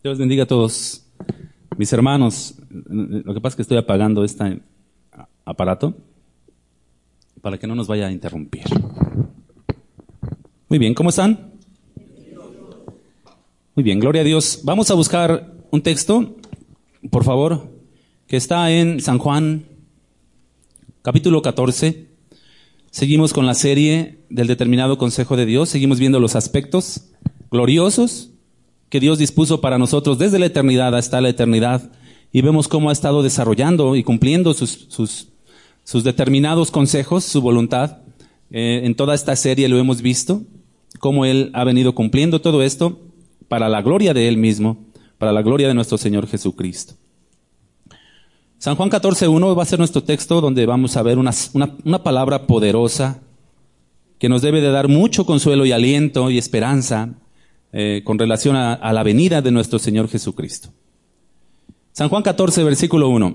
Dios bendiga a todos mis hermanos. Lo que pasa es que estoy apagando este aparato para que no nos vaya a interrumpir. Muy bien, ¿cómo están? Muy bien, gloria a Dios. Vamos a buscar un texto, por favor, que está en San Juan, capítulo 14. Seguimos con la serie del determinado consejo de Dios. Seguimos viendo los aspectos gloriosos que Dios dispuso para nosotros desde la eternidad hasta la eternidad. Y vemos cómo ha estado desarrollando y cumpliendo sus determinados consejos, su voluntad. En toda esta serie lo hemos visto, cómo Él ha venido cumpliendo todo esto para la gloria de Él mismo, para la gloria de nuestro Señor Jesucristo. San Juan 14:1 va a ser nuestro texto donde vamos a ver una palabra poderosa que nos debe de dar mucho consuelo y aliento y esperanza con relación a la venida de nuestro Señor Jesucristo. San Juan 14, versículo 1.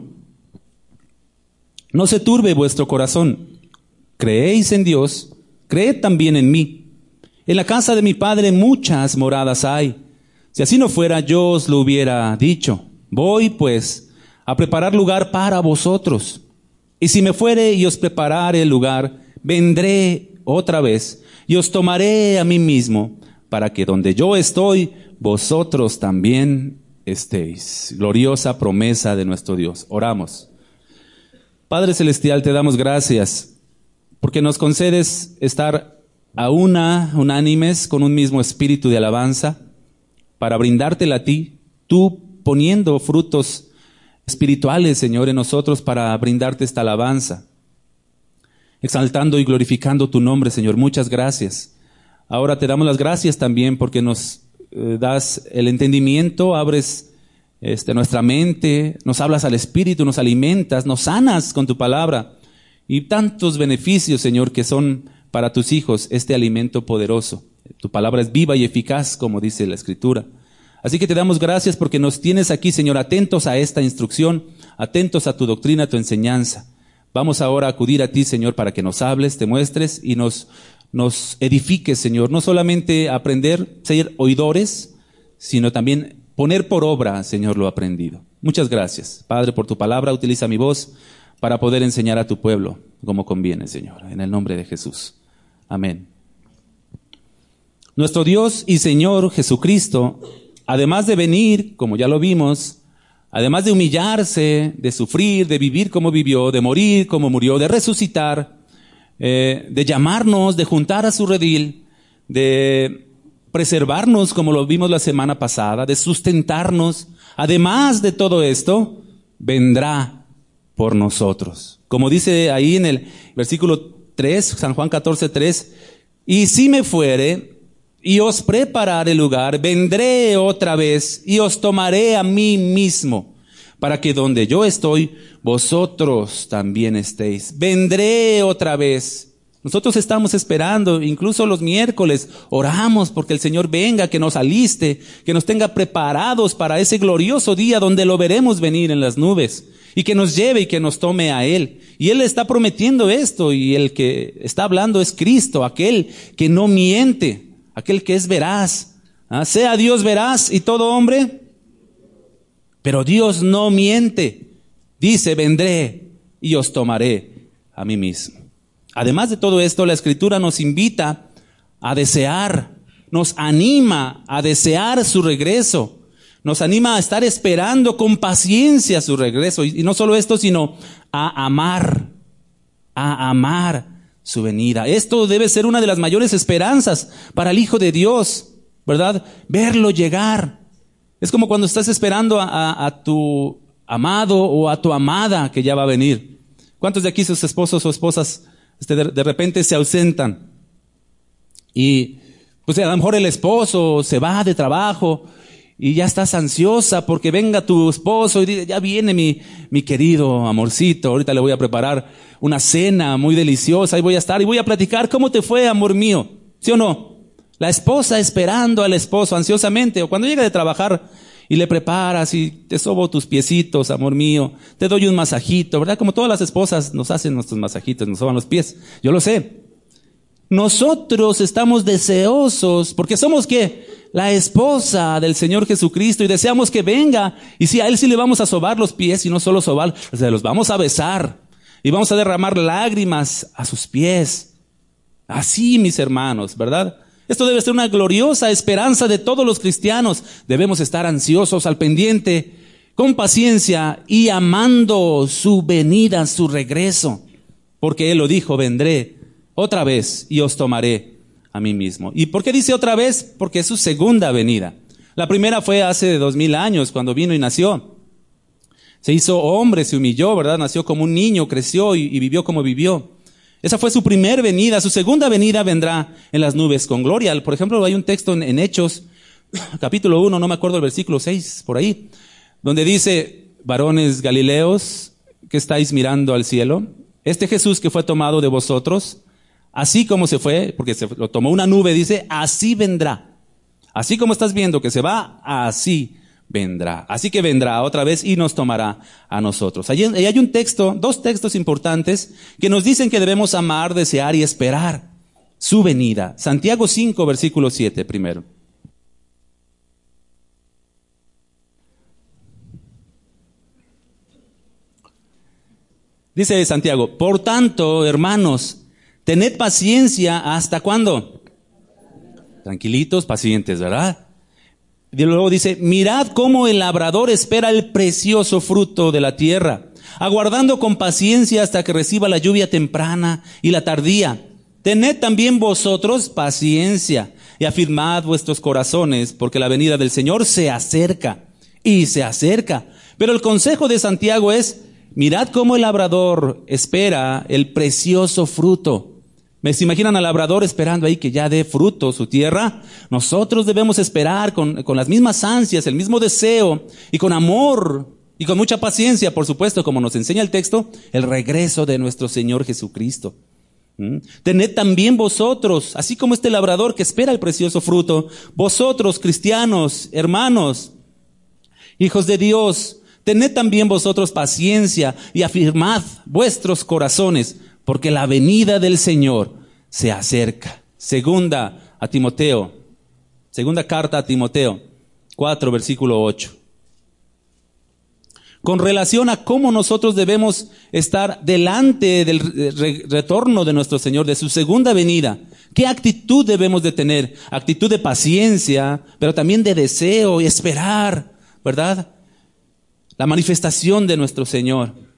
No se turbe vuestro corazón. Creéis en Dios, creed también en mí. En la casa de mi Padre muchas moradas hay. Si así no fuera, yo os lo hubiera dicho. Voy, pues, a preparar lugar para vosotros. Y si me fuere y os preparare el lugar, vendré otra vez y os tomaré a mí mismo, para que donde yo estoy, vosotros también estéis. Gloriosa promesa de nuestro Dios. Oramos. Padre Celestial, te damos gracias porque nos concedes estar unánimes con un mismo espíritu de alabanza para brindártela a ti, tú poniendo frutos espirituales, Señor, en nosotros para brindarte esta alabanza, exaltando y glorificando tu nombre, Señor. Muchas gracias. Ahora te damos las gracias también porque nos das el entendimiento, abres nuestra mente, nos hablas al espíritu, nos alimentas, nos sanas con tu palabra y tantos beneficios, Señor, que son para tus hijos este alimento poderoso. Tu palabra es viva y eficaz, como dice la Escritura. Así que te damos gracias porque nos tienes aquí, Señor, atentos a esta instrucción, atentos a tu doctrina, a tu enseñanza. Vamos ahora a acudir a ti, Señor, para que nos hables, te muestres y nos edifiques, Señor. No solamente aprender, ser oidores, sino también poner por obra, Señor, lo aprendido. Muchas gracias, Padre, por tu palabra. Utiliza mi voz para poder enseñar a tu pueblo como conviene, Señor. En el nombre de Jesús. Amén. Nuestro Dios y Señor Jesucristo, además de venir, como ya lo vimos, además de humillarse, de sufrir, de vivir como vivió, de morir como murió, de resucitar, de llamarnos, de juntar a su redil, de preservarnos como lo vimos la semana pasada, de sustentarnos. Además de todo esto, vendrá por nosotros. Como dice ahí en el versículo 3, San Juan 14:3, y si me fuere y os preparare lugar, vendré otra vez y os tomaré a mí mismo, para que donde yo estoy, vosotros también estéis. Vendré otra vez. Nosotros estamos esperando, incluso los miércoles, oramos porque el Señor venga, que nos aliste, que nos tenga preparados para ese glorioso día donde lo veremos venir en las nubes y que nos lleve y que nos tome a Él. Y Él está prometiendo esto y el que está hablando es Cristo, aquel que no miente, aquel que es veraz. Sea Dios veraz y todo hombre. Pero Dios no miente. Dice, vendré y os tomaré a mí mismo. Además de todo esto, la Escritura nos invita a desear, nos anima a desear su regreso. Nos anima a estar esperando con paciencia su regreso. Y no solo esto, sino a amar su venida. Esto debe ser una de las mayores esperanzas para el Hijo de Dios, ¿verdad? Verlo llegar. Es como cuando estás esperando a tu amado o a tu amada que ya va a venir. ¿Cuántos de aquí sus esposos o esposas de repente se ausentan? Y pues a lo mejor el esposo se va de trabajo y ya estás ansiosa porque venga tu esposo y dice, ya viene mi querido amorcito, ahorita le voy a preparar una cena muy deliciosa y voy a estar y voy a platicar cómo te fue, amor mío. ¿Sí o no? La esposa esperando al esposo ansiosamente, o cuando llega de trabajar y le preparas y te sobo tus piecitos, amor mío, te doy un masajito, ¿verdad? Como todas las esposas nos hacen nuestros masajitos, nos soban los pies. Yo lo sé. Nosotros estamos deseosos, porque somos ¿qué? la esposa del Señor Jesucristo y deseamos que venga. Y sí, a Él sí le vamos a sobar los pies y no solo sobar, o sea, los vamos a besar y vamos a derramar lágrimas a sus pies. Así, mis hermanos, ¿verdad? Esto debe ser una gloriosa esperanza de todos los cristianos. Debemos estar ansiosos al pendiente, con paciencia y amando su venida, su regreso. Porque Él lo dijo, vendré otra vez y os tomaré a mí mismo. ¿Y por qué dice otra vez? Porque es su segunda venida. La primera fue hace 2000 años, cuando vino y nació. Se hizo hombre, se humilló, ¿verdad? Nació como un niño, creció y vivió como vivió. Esa fue su primer venida. Su segunda venida vendrá en las nubes con gloria. Por ejemplo, hay un texto en Hechos, capítulo 1, no me acuerdo el versículo 6, por ahí, donde dice, varones galileos que estáis mirando al cielo, este Jesús que fue tomado de vosotros, así como se fue, porque se lo tomó una nube, dice, así vendrá. Así como estás viendo que se va, así vendrá. Así que vendrá otra vez y nos tomará a nosotros. Allí hay un texto, dos textos importantes que nos dicen que debemos amar, desear y esperar su venida. Santiago 5, versículo 7 primero. Dice Santiago, por tanto, hermanos, tened paciencia hasta ¿cuándo? Tranquilitos, pacientes, ¿verdad? Y luego dice, mirad cómo el labrador espera el precioso fruto de la tierra, aguardando con paciencia hasta que reciba la lluvia temprana y la tardía. Tened también vosotros paciencia y afirmad vuestros corazones, porque la venida del Señor se acerca y se acerca. Pero el consejo de Santiago es, mirad cómo el labrador espera el precioso fruto. ¿Me se imaginan al labrador esperando ahí que ya dé fruto su tierra? Nosotros debemos esperar con las mismas ansias, el mismo deseo y con amor y con mucha paciencia, por supuesto, como nos enseña el texto, el regreso de nuestro Señor Jesucristo. Tened también vosotros, así como este labrador que espera el precioso fruto, vosotros cristianos, hermanos, hijos de Dios, tened también vosotros paciencia y afirmad vuestros corazones, porque la venida del Señor se acerca. Segunda carta a Timoteo 4, versículo 8. Con relación a cómo nosotros debemos estar delante del retorno de nuestro Señor, de su segunda venida, ¿qué actitud debemos de tener? Actitud de paciencia, pero también de deseo y esperar, ¿verdad? La manifestación de nuestro Señor.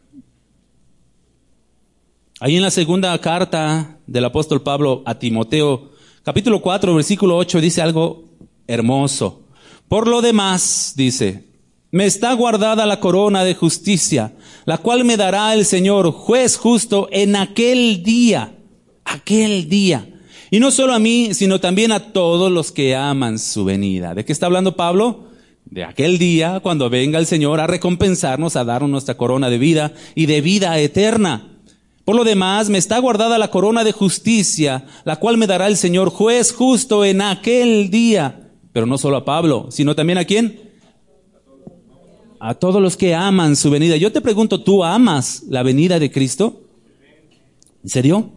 Ahí en la segunda carta del apóstol Pablo a Timoteo, capítulo 4, versículo 8, dice algo hermoso. Por lo demás, dice, me está guardada la corona de justicia, la cual me dará el Señor, juez justo, en aquel día. Y no solo a mí, sino también a todos los que aman su venida. ¿De qué está hablando Pablo? De aquel día cuando venga el Señor a recompensarnos, a darnos nuestra corona de vida y de vida eterna. Por lo demás, me está guardada la corona de justicia, la cual me dará el Señor, juez justo, en aquel día. Pero no solo a Pablo, sino también ¿a quién? A todos los que aman su venida. Yo te pregunto, ¿tú amas la venida de Cristo? ¿En serio?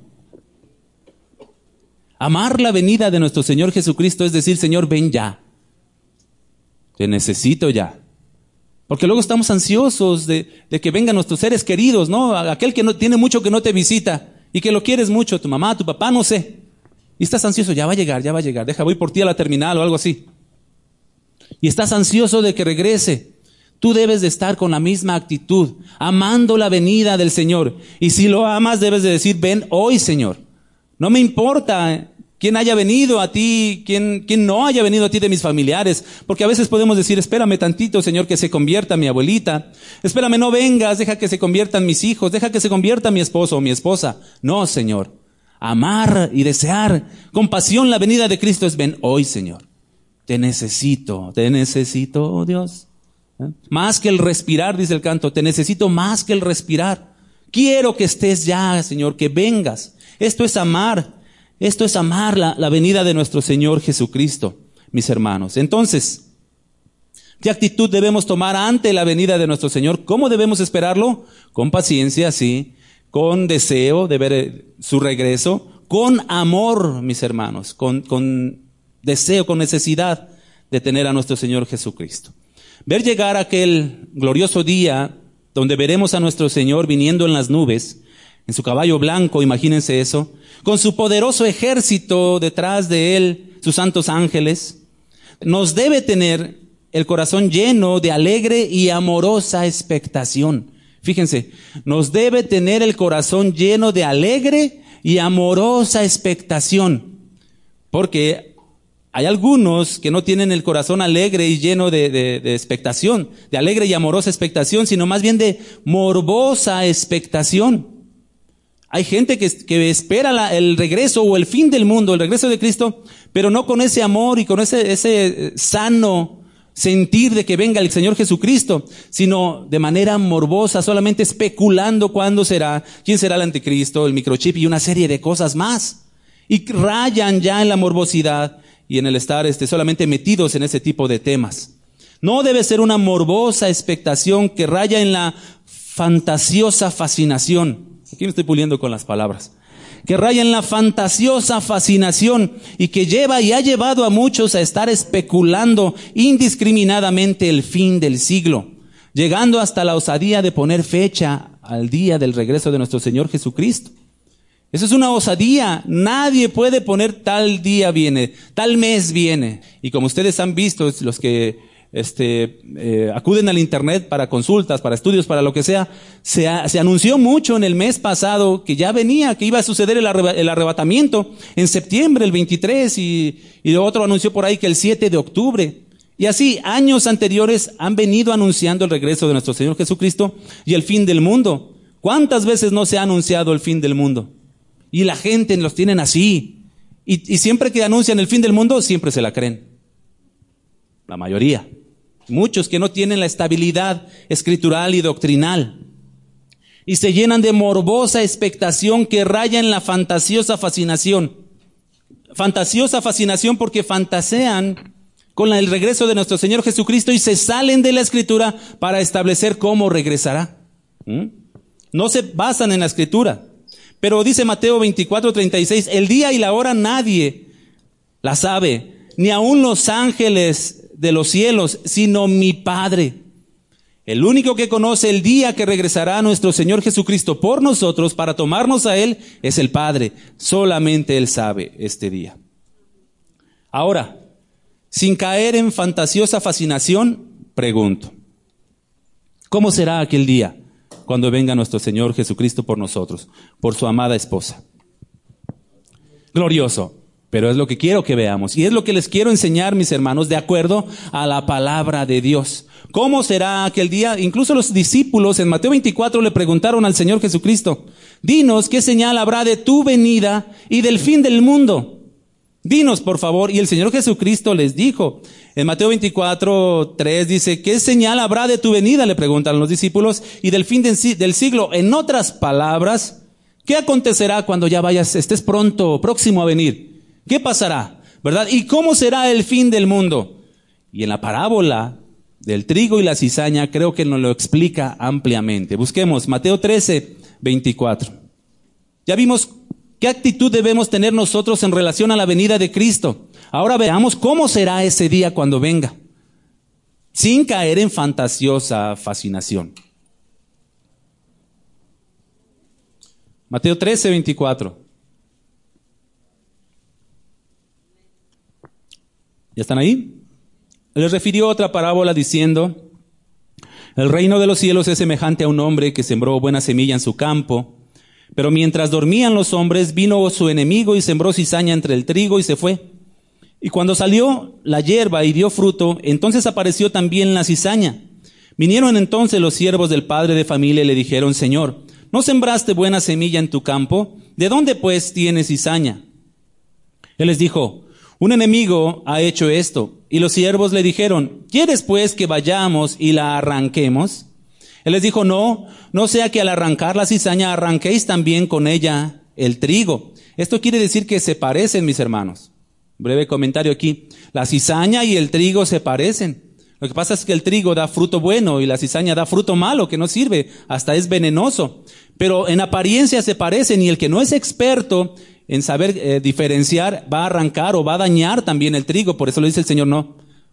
Amar la venida de nuestro Señor Jesucristo es decir, Señor, ven ya. Te necesito ya. Porque luego estamos ansiosos de que vengan nuestros seres queridos, ¿no? Aquel que no tiene mucho que no te visita y que lo quieres mucho, tu mamá, tu papá, no sé. Y estás ansioso, ya va a llegar, voy por ti a la terminal o algo así. Y estás ansioso de que regrese. Tú debes de estar con la misma actitud, amando la venida del Señor. Y si lo amas, debes de decir, ven hoy, Señor. No me importa quién haya venido a ti, quién no haya venido a ti de mis familiares. Porque a veces podemos decir, espérame tantito, Señor, que se convierta mi abuelita. Espérame, no vengas, deja que se conviertan mis hijos, deja que se convierta mi esposo o mi esposa. No, Señor. Amar y desear con pasión la venida de Cristo es, ven hoy, Señor. Te necesito, oh Dios. Más que el respirar, dice el canto, te necesito más que el respirar. Quiero que estés ya, Señor, que vengas. Esto es amar la venida de nuestro Señor Jesucristo, mis hermanos. Entonces, ¿qué actitud debemos tomar ante la venida de nuestro Señor? ¿Cómo debemos esperarlo? Con paciencia, sí, con deseo de ver su regreso, con amor, mis hermanos, con deseo, con necesidad de tener a nuestro Señor Jesucristo. Ver llegar aquel glorioso día donde veremos a nuestro Señor viniendo en las nubes, en su caballo blanco, imagínense eso, con su poderoso ejército detrás de él, sus santos ángeles, nos debe tener el corazón lleno de alegre y amorosa expectación. Fíjense, nos debe tener el corazón lleno de alegre y amorosa expectación, porque hay algunos que no tienen el corazón alegre y lleno de expectación, de alegre y amorosa expectación, sino más bien de morbosa expectación. Hay gente que espera el regreso o el fin del mundo, el regreso de Cristo, pero no con ese amor y con ese sano sentir de que venga el Señor Jesucristo, sino de manera morbosa, solamente especulando cuándo será, quién será el anticristo, el microchip y una serie de cosas más. Y rayan ya en la morbosidad y en el estar solamente metidos en ese tipo de temas. No debe ser una morbosa expectación que raya en la fantasiosa fascinación. Aquí me estoy puliendo con las palabras. Que raya en la fantasiosa fascinación y que lleva y ha llevado a muchos a estar especulando indiscriminadamente el fin del siglo, llegando hasta la osadía de poner fecha al día del regreso de nuestro Señor Jesucristo. Eso es una osadía. Nadie puede poner tal día viene, tal mes viene. Y como ustedes han visto, los que acuden al internet para consultas, para estudios, para lo que sea, se anunció mucho en el mes pasado que ya venía, que iba a suceder el arrebatamiento en septiembre, el 23, y otro anunció por ahí que el 7 de octubre. Y así, años anteriores han venido anunciando el regreso de nuestro Señor Jesucristo y el fin del mundo. ¿Cuántas veces no se ha anunciado el fin del mundo? Y la gente los tienen así. Y siempre que anuncian el fin del mundo, siempre se la creen. La mayoría. Muchos que no tienen la estabilidad escritural y doctrinal. Y se llenan de morbosa expectación que raya en la fantasiosa fascinación. Fantasiosa fascinación porque fantasean con el regreso de nuestro Señor Jesucristo y se salen de la Escritura para establecer cómo regresará. No se basan en la Escritura. Pero dice Mateo 24:36, el día y la hora nadie la sabe, ni aun los ángeles de los cielos, sino mi Padre. El único que conoce el día que regresará nuestro Señor Jesucristo por nosotros para tomarnos a Él es el Padre. Solamente Él sabe este día. Ahora, sin caer en fantasiosa fascinación, pregunto, ¿cómo será aquel día cuando venga nuestro Señor Jesucristo por nosotros, por su amada esposa? Glorioso. Pero es lo que quiero que veamos. Y es lo que les quiero enseñar, mis hermanos, de acuerdo a la palabra de Dios. ¿Cómo será aquel día? Incluso los discípulos en Mateo 24 le preguntaron al Señor Jesucristo, dinos qué señal habrá de tu venida y del fin del mundo. Dinos, por favor. Y el Señor Jesucristo les dijo, en Mateo 24:3 dice, ¿qué señal habrá de tu venida? Le preguntan los discípulos, y del fin del siglo. En otras palabras, ¿qué acontecerá cuando ya estés próximo a venir? ¿Qué pasará? ¿Verdad? ¿Y cómo será el fin del mundo? Y en la parábola del trigo y la cizaña creo que nos lo explica ampliamente. Busquemos Mateo 13:24. Ya vimos qué actitud debemos tener nosotros en relación a la venida de Cristo. Ahora veamos cómo será ese día cuando venga, sin caer en fantasiosa fascinación. Mateo 13:24. ¿Ya están ahí? Les refirió otra parábola diciendo, el reino de los cielos es semejante a un hombre que sembró buena semilla en su campo, pero mientras dormían los hombres, vino su enemigo y sembró cizaña entre el trigo y se fue. Y cuando salió la hierba y dio fruto, entonces apareció también la cizaña. Vinieron entonces los siervos del padre de familia y le dijeron, Señor, ¿no sembraste buena semilla en tu campo? ¿De dónde pues tienes cizaña? Él les dijo, un enemigo ha hecho esto. Y los siervos le dijeron, ¿quieres pues que vayamos y la arranquemos? Él les dijo, no sea que al arrancar la cizaña arranquéis también con ella el trigo. Esto quiere decir que se parecen, mis hermanos. Breve comentario aquí. La cizaña y el trigo se parecen. Lo que pasa es que el trigo da fruto bueno y la cizaña da fruto malo que no sirve, hasta es venenoso. Pero en apariencia se parecen y el que no es experto en saber diferenciar va a arrancar o va a dañar también el trigo. Por eso le dice el Señor, no,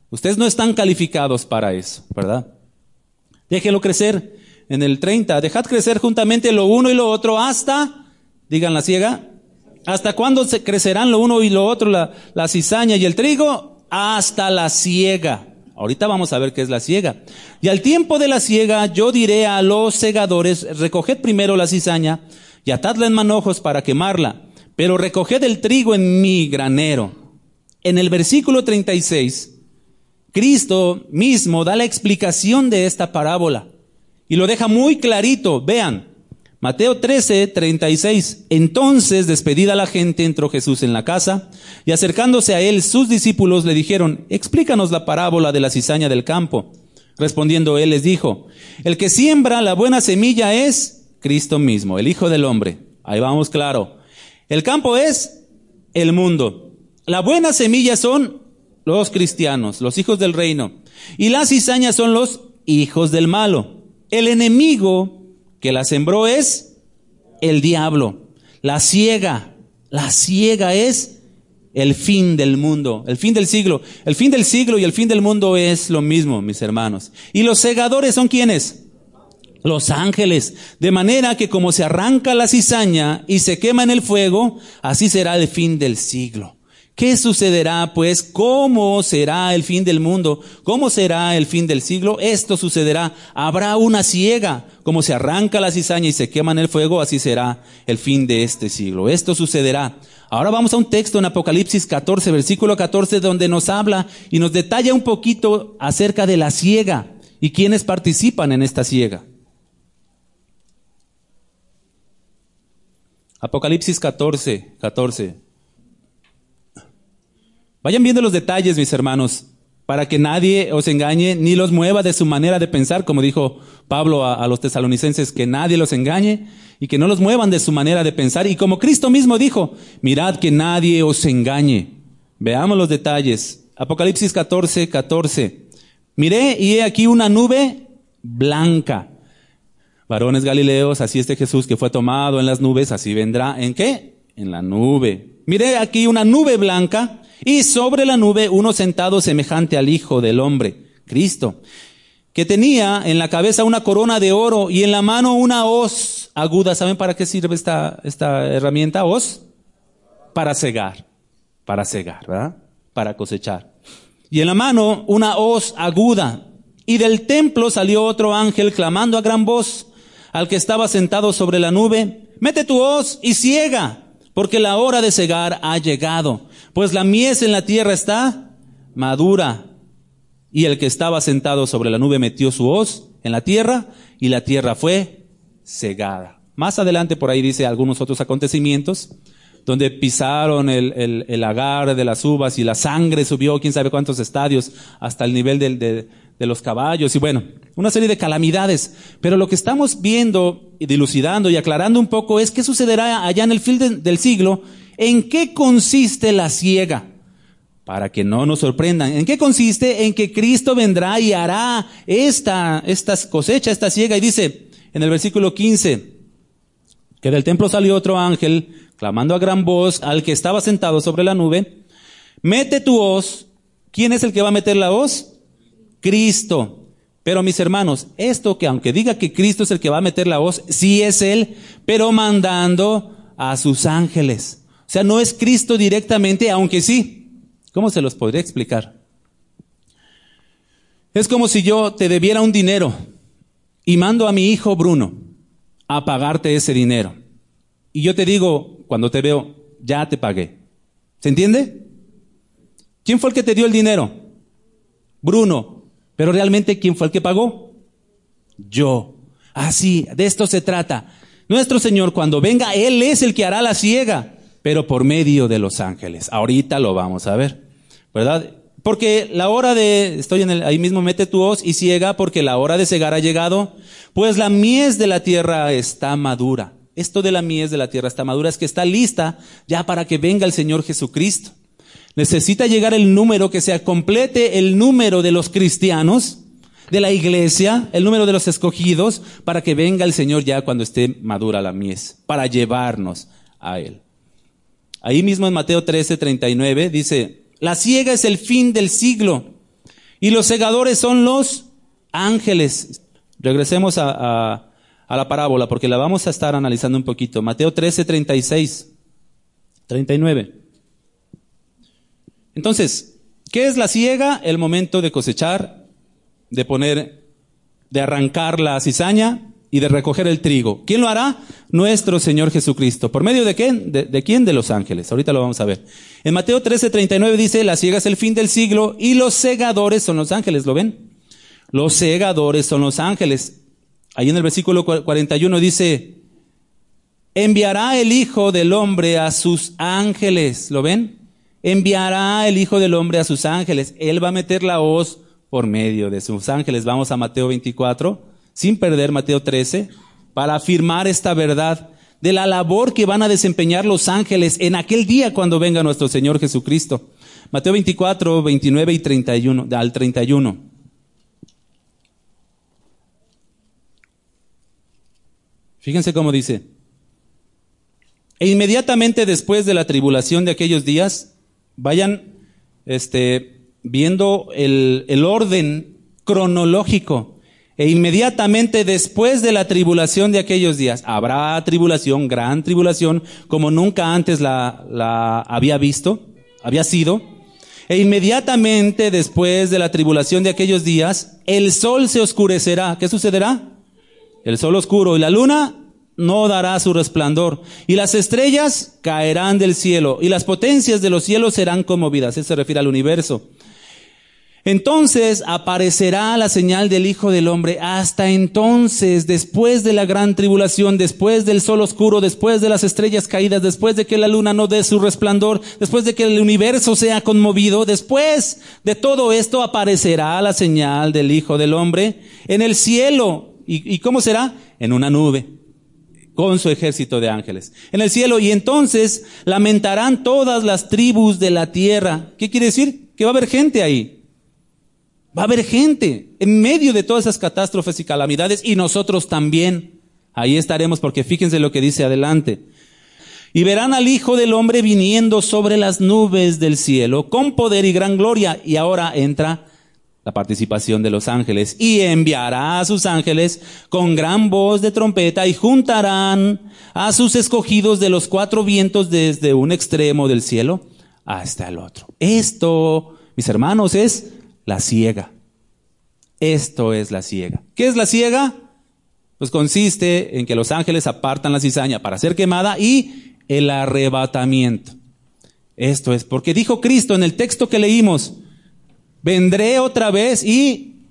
Ustedes no están calificados para eso, ¿verdad? Déjenlo crecer. En el 30, dejad crecer juntamente lo uno y lo otro hasta, digan la siega, ¿hasta cuándo se crecerán lo uno y lo otro, la cizaña y el trigo? Hasta la siega. Ahorita vamos a ver qué es la siega. Y al tiempo de la siega yo diré a los segadores, recoged primero la cizaña y atadla en manojos para quemarla, pero recoged el trigo en mi granero. En el versículo 36, Cristo mismo da la explicación de esta parábola y lo deja muy clarito. Vean, Mateo 13, 36. Entonces, despedida la gente, entró Jesús en la casa y acercándose a él, sus discípulos le dijeron, explícanos la parábola de la cizaña del campo. Respondiendo él les dijo, el que siembra la buena semilla es Cristo mismo, el Hijo del Hombre. Ahí vamos claro. El campo es el mundo. La buena semilla son los cristianos, los hijos del reino. Y las cizañas son los hijos del malo. El enemigo que la sembró es el diablo. La siega es el fin del mundo, el fin del siglo. El fin del siglo y el fin del mundo es lo mismo, mis hermanos. Y los segadores son ¿quiénes? Los ángeles. De manera que como se arranca la cizaña y se quema en el fuego, así será el fin del siglo. ¿Qué sucederá, pues? ¿Cómo será el fin del mundo? ¿Cómo será el fin del siglo? Esto sucederá. Habrá una siega. Como se arranca la cizaña y se quema en el fuego, así será el fin de este siglo. Esto sucederá. Ahora vamos a un texto en Apocalipsis 14, versículo 14, donde nos habla y nos detalla un poquito acerca de la siega y quiénes participan en esta siega. Apocalipsis 14, 14. Vayan viendo los detalles, mis hermanos, para que nadie os engañe ni los mueva de su manera de pensar, como dijo Pablo a los tesalonicenses, que nadie los engañe y que no los muevan de su manera de pensar. Y como Cristo mismo dijo, mirad que nadie os engañe. Veamos los detalles. Apocalipsis 14, 14. Miré y he aquí una nube blanca. Varones Galileos, así este Jesús que fue tomado en las nubes, así vendrá. ¿En qué? En la nube. Miré aquí una nube blanca y sobre la nube uno sentado semejante al Hijo del Hombre, Cristo, que tenía en la cabeza una corona de oro y en la mano una hoz aguda. ¿Saben para qué sirve esta herramienta? Hoz. Para cegar, ¿verdad? Para cosechar. Y en la mano una hoz aguda. Y del templo salió otro ángel clamando a gran voz al que estaba sentado sobre la nube, mete tu hoz y ciega, porque la hora de cegar ha llegado, pues la mies en la tierra está madura. Y el que estaba sentado sobre la nube metió su hoz en la tierra y la tierra fue cegada. Más adelante por ahí dice algunos otros acontecimientos, donde pisaron el agar de las uvas y la sangre subió quién sabe cuántos estadios hasta el nivel de los caballos y bueno, una serie de calamidades. Pero lo que estamos viendo y dilucidando y aclarando un poco es qué sucederá allá en el fin del siglo, en qué consiste la siega, para que no nos sorprendan. ¿En qué consiste? En que Cristo vendrá y hará esta cosecha, esta siega. Y dice en el versículo 15, que del templo salió otro ángel, clamando a gran voz al que estaba sentado sobre la nube, mete tu hoz. ¿Quién es el que va a meter la hoz? Cristo. Pero mis hermanos, esto que aunque diga que Cristo es el que va a meter la hoz, sí es Él, pero mandando a sus ángeles. O sea, no es Cristo directamente, aunque sí. ¿Cómo se los podría explicar? Es como si yo te debiera un dinero y mando a mi hijo Bruno a pagarte ese dinero. Y yo te digo, cuando te veo, ya te pagué. ¿Se entiende? ¿Quién fue el que te dio el dinero? Bruno. Pero realmente, ¿quién fue el que pagó? Yo. Así, de esto se trata. Nuestro Señor, cuando venga, Él es el que hará la siega, pero por medio de los ángeles. Ahorita lo vamos a ver, ¿verdad? Porque la hora ahí mismo mete tu hoz y ciega, porque la hora de cegar ha llegado, pues la mies de la tierra está madura. Esto de la mies de la tierra está madura es que está lista ya para que venga el Señor Jesucristo. Necesita llegar el número, que se complete el número de los cristianos, de la iglesia, el número de los escogidos, para que venga el Señor ya cuando esté madura la mies, para llevarnos a Él. Ahí mismo en Mateo 13, 39 dice, la siega es el fin del siglo. Y los segadores son los ángeles. Regresemos a la parábola, porque la vamos a estar analizando un poquito. Mateo 13, 36, 39. Entonces, ¿qué es la siega? El momento de cosechar, de arrancar la cizaña y de recoger el trigo. ¿Quién lo hará? Nuestro Señor Jesucristo. ¿Por medio de quién? ¿De quién? De los ángeles. Ahorita lo vamos a ver. En Mateo 13, 39 dice, la siega es el fin del siglo y los segadores son los ángeles. ¿Lo ven? Los segadores son los ángeles. Ahí en el versículo 41 dice, enviará el Hijo del Hombre a sus ángeles. ¿Lo ven? Enviará el Hijo del Hombre a sus ángeles. Él va a meter la hoz por medio de sus ángeles. Vamos a Mateo 24, sin perder Mateo 13, para afirmar esta verdad de la labor que van a desempeñar los ángeles en aquel día cuando venga nuestro Señor Jesucristo. Mateo 24, 29 y 31, al 31. Fíjense cómo dice. E inmediatamente después de la tribulación de aquellos días, vayan viendo el orden cronológico. E inmediatamente después de la tribulación de aquellos días, habrá tribulación, gran tribulación, como nunca antes la había sido. E inmediatamente después de la tribulación de aquellos días, el sol se oscurecerá. ¿Qué sucederá? El sol oscuro y la luna no dará su resplandor, y las estrellas caerán del cielo, y las potencias de los cielos serán conmovidas. Eso se refiere al universo. Entonces aparecerá la señal del Hijo del Hombre. Hasta entonces, después de la gran tribulación, después del sol oscuro, después de las estrellas caídas, después de que la luna no dé su resplandor, después de que el universo sea conmovido, después de todo esto aparecerá la señal del Hijo del Hombre en el cielo. ¿Y cómo será? En una nube, con su ejército de ángeles. En el cielo, y entonces lamentarán todas las tribus de la tierra. ¿Qué quiere decir? Que va a haber gente ahí. Va a haber gente en medio de todas esas catástrofes y calamidades, y nosotros también. Ahí estaremos, porque fíjense lo que dice adelante. Y verán al Hijo del Hombre viniendo sobre las nubes del cielo, con poder y gran gloria. Y ahora entra la participación de los ángeles. Y enviará a sus ángeles con gran voz de trompeta, y juntarán a sus escogidos de los cuatro vientos desde un extremo del cielo hasta el otro. Esto, mis hermanos, es la siega. Esto es la siega. ¿Qué es la siega? Pues consiste en que los ángeles apartan la cizaña para ser quemada, y el arrebatamiento. Esto es, porque dijo Cristo en el texto que leímos, vendré otra vez y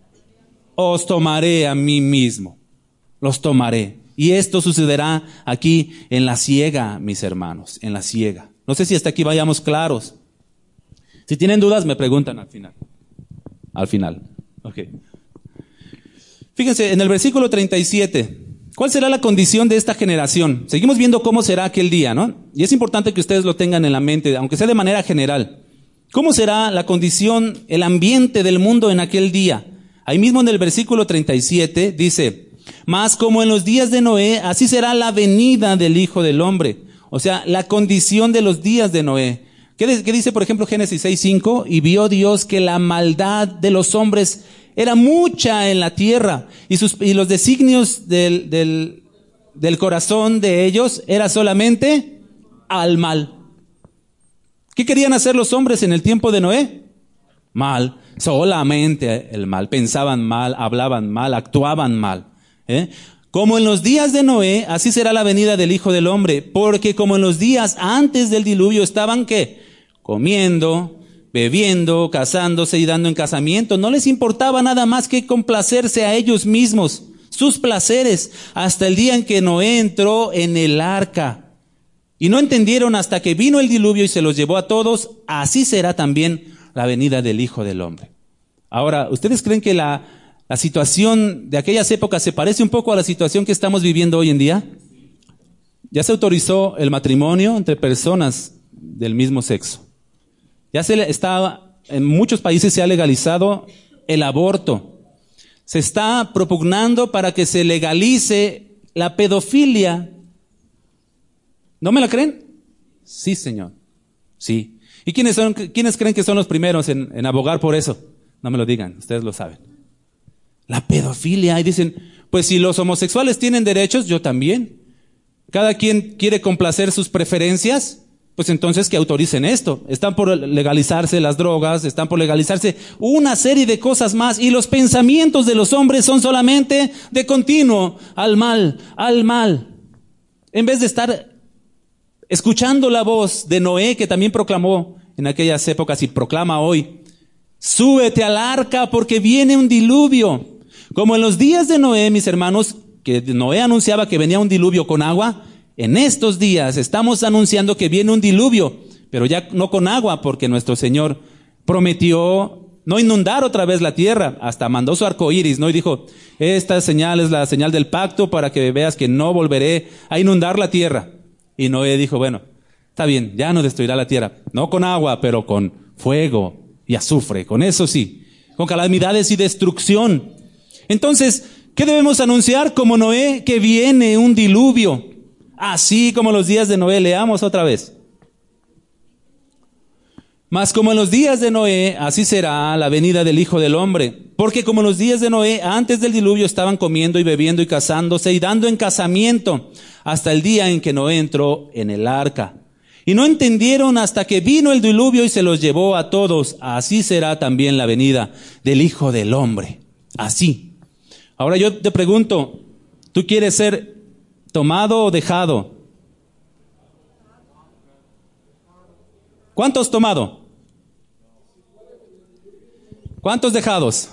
os tomaré a mí mismo. Los tomaré. Y esto sucederá aquí en la siega, mis hermanos, en la siega. No sé si hasta aquí vayamos claros. Si tienen dudas, me preguntan al final. Al final. Ok. Fíjense, en el versículo 37, ¿cuál será la condición de esta generación? Seguimos viendo cómo será aquel día, ¿no? Y es importante que ustedes lo tengan en la mente, aunque sea de manera general. ¿Cómo será la condición, el ambiente del mundo en aquel día? Ahí mismo en el versículo 37 dice, mas como en los días de Noé, así será la venida del Hijo del Hombre. O sea, la condición de los días de Noé. ¿Qué dice, por ejemplo, Génesis 6:5? Y vio Dios que la maldad de los hombres era mucha en la tierra, y los designios del corazón de ellos era solamente al mal. ¿Qué querían hacer los hombres en el tiempo de Noé? Mal, solamente el mal. Pensaban mal, hablaban mal, actuaban mal. Como en los días de Noé, así será la venida del Hijo del Hombre, porque como en los días antes del diluvio estaban, ¿qué? Comiendo, bebiendo, casándose y dando en casamiento. No les importaba nada más que complacerse a ellos mismos, sus placeres, hasta el día en que Noé entró en el arca. Y no entendieron hasta que vino el diluvio y se los llevó a todos. Así será también la venida del Hijo del Hombre. Ahora, ¿ustedes creen que la situación de aquellas épocas se parece un poco a la situación que estamos viviendo hoy en día? Ya se autorizó el matrimonio entre personas del mismo sexo. En muchos países se ha legalizado el aborto. Se está propugnando para que se legalice la pedofilia. ¿No me la creen? Sí, señor. Sí. ¿Y quiénes creen que son los primeros en abogar por eso? No me lo digan, ustedes lo saben. La pedofilia. Y dicen, pues si los homosexuales tienen derechos, yo también. Cada quien quiere complacer sus preferencias, pues entonces que autoricen esto. Están por legalizarse las drogas, están por legalizarse una serie de cosas más. Y los pensamientos de los hombres son solamente de continuo al mal, al mal. En vez de estar escuchando la voz de Noé, que también proclamó en aquellas épocas y proclama hoy, súbete al arca porque viene un diluvio. Como en los días de Noé, mis hermanos, que Noé anunciaba que venía un diluvio con agua, en estos días estamos anunciando que viene un diluvio, pero ya no con agua, porque nuestro Señor prometió no inundar otra vez la tierra, hasta mandó su arco iris, ¿no? Y dijo, esta señal es la señal del pacto para que veas que no volveré a inundar la tierra. Y Noé dijo, bueno, está bien, ya no destruirá la tierra, no con agua, pero con fuego y azufre, con eso sí, con calamidades y destrucción. Entonces, ¿qué debemos anunciar como Noé? Que viene un diluvio, así como los días de Noé. Leamos otra vez. Mas como en los días de Noé, así será la venida del Hijo del Hombre. Porque como en los días de Noé, antes del diluvio estaban comiendo y bebiendo y casándose y dando en casamiento, hasta el día en que Noé entró en el arca. Y no entendieron hasta que vino el diluvio y se los llevó a todos. Así será también la venida del Hijo del Hombre. Así. Ahora yo te pregunto, ¿tú quieres ser tomado o dejado? ¿Cuántos tomado? ¿Cuántos dejados?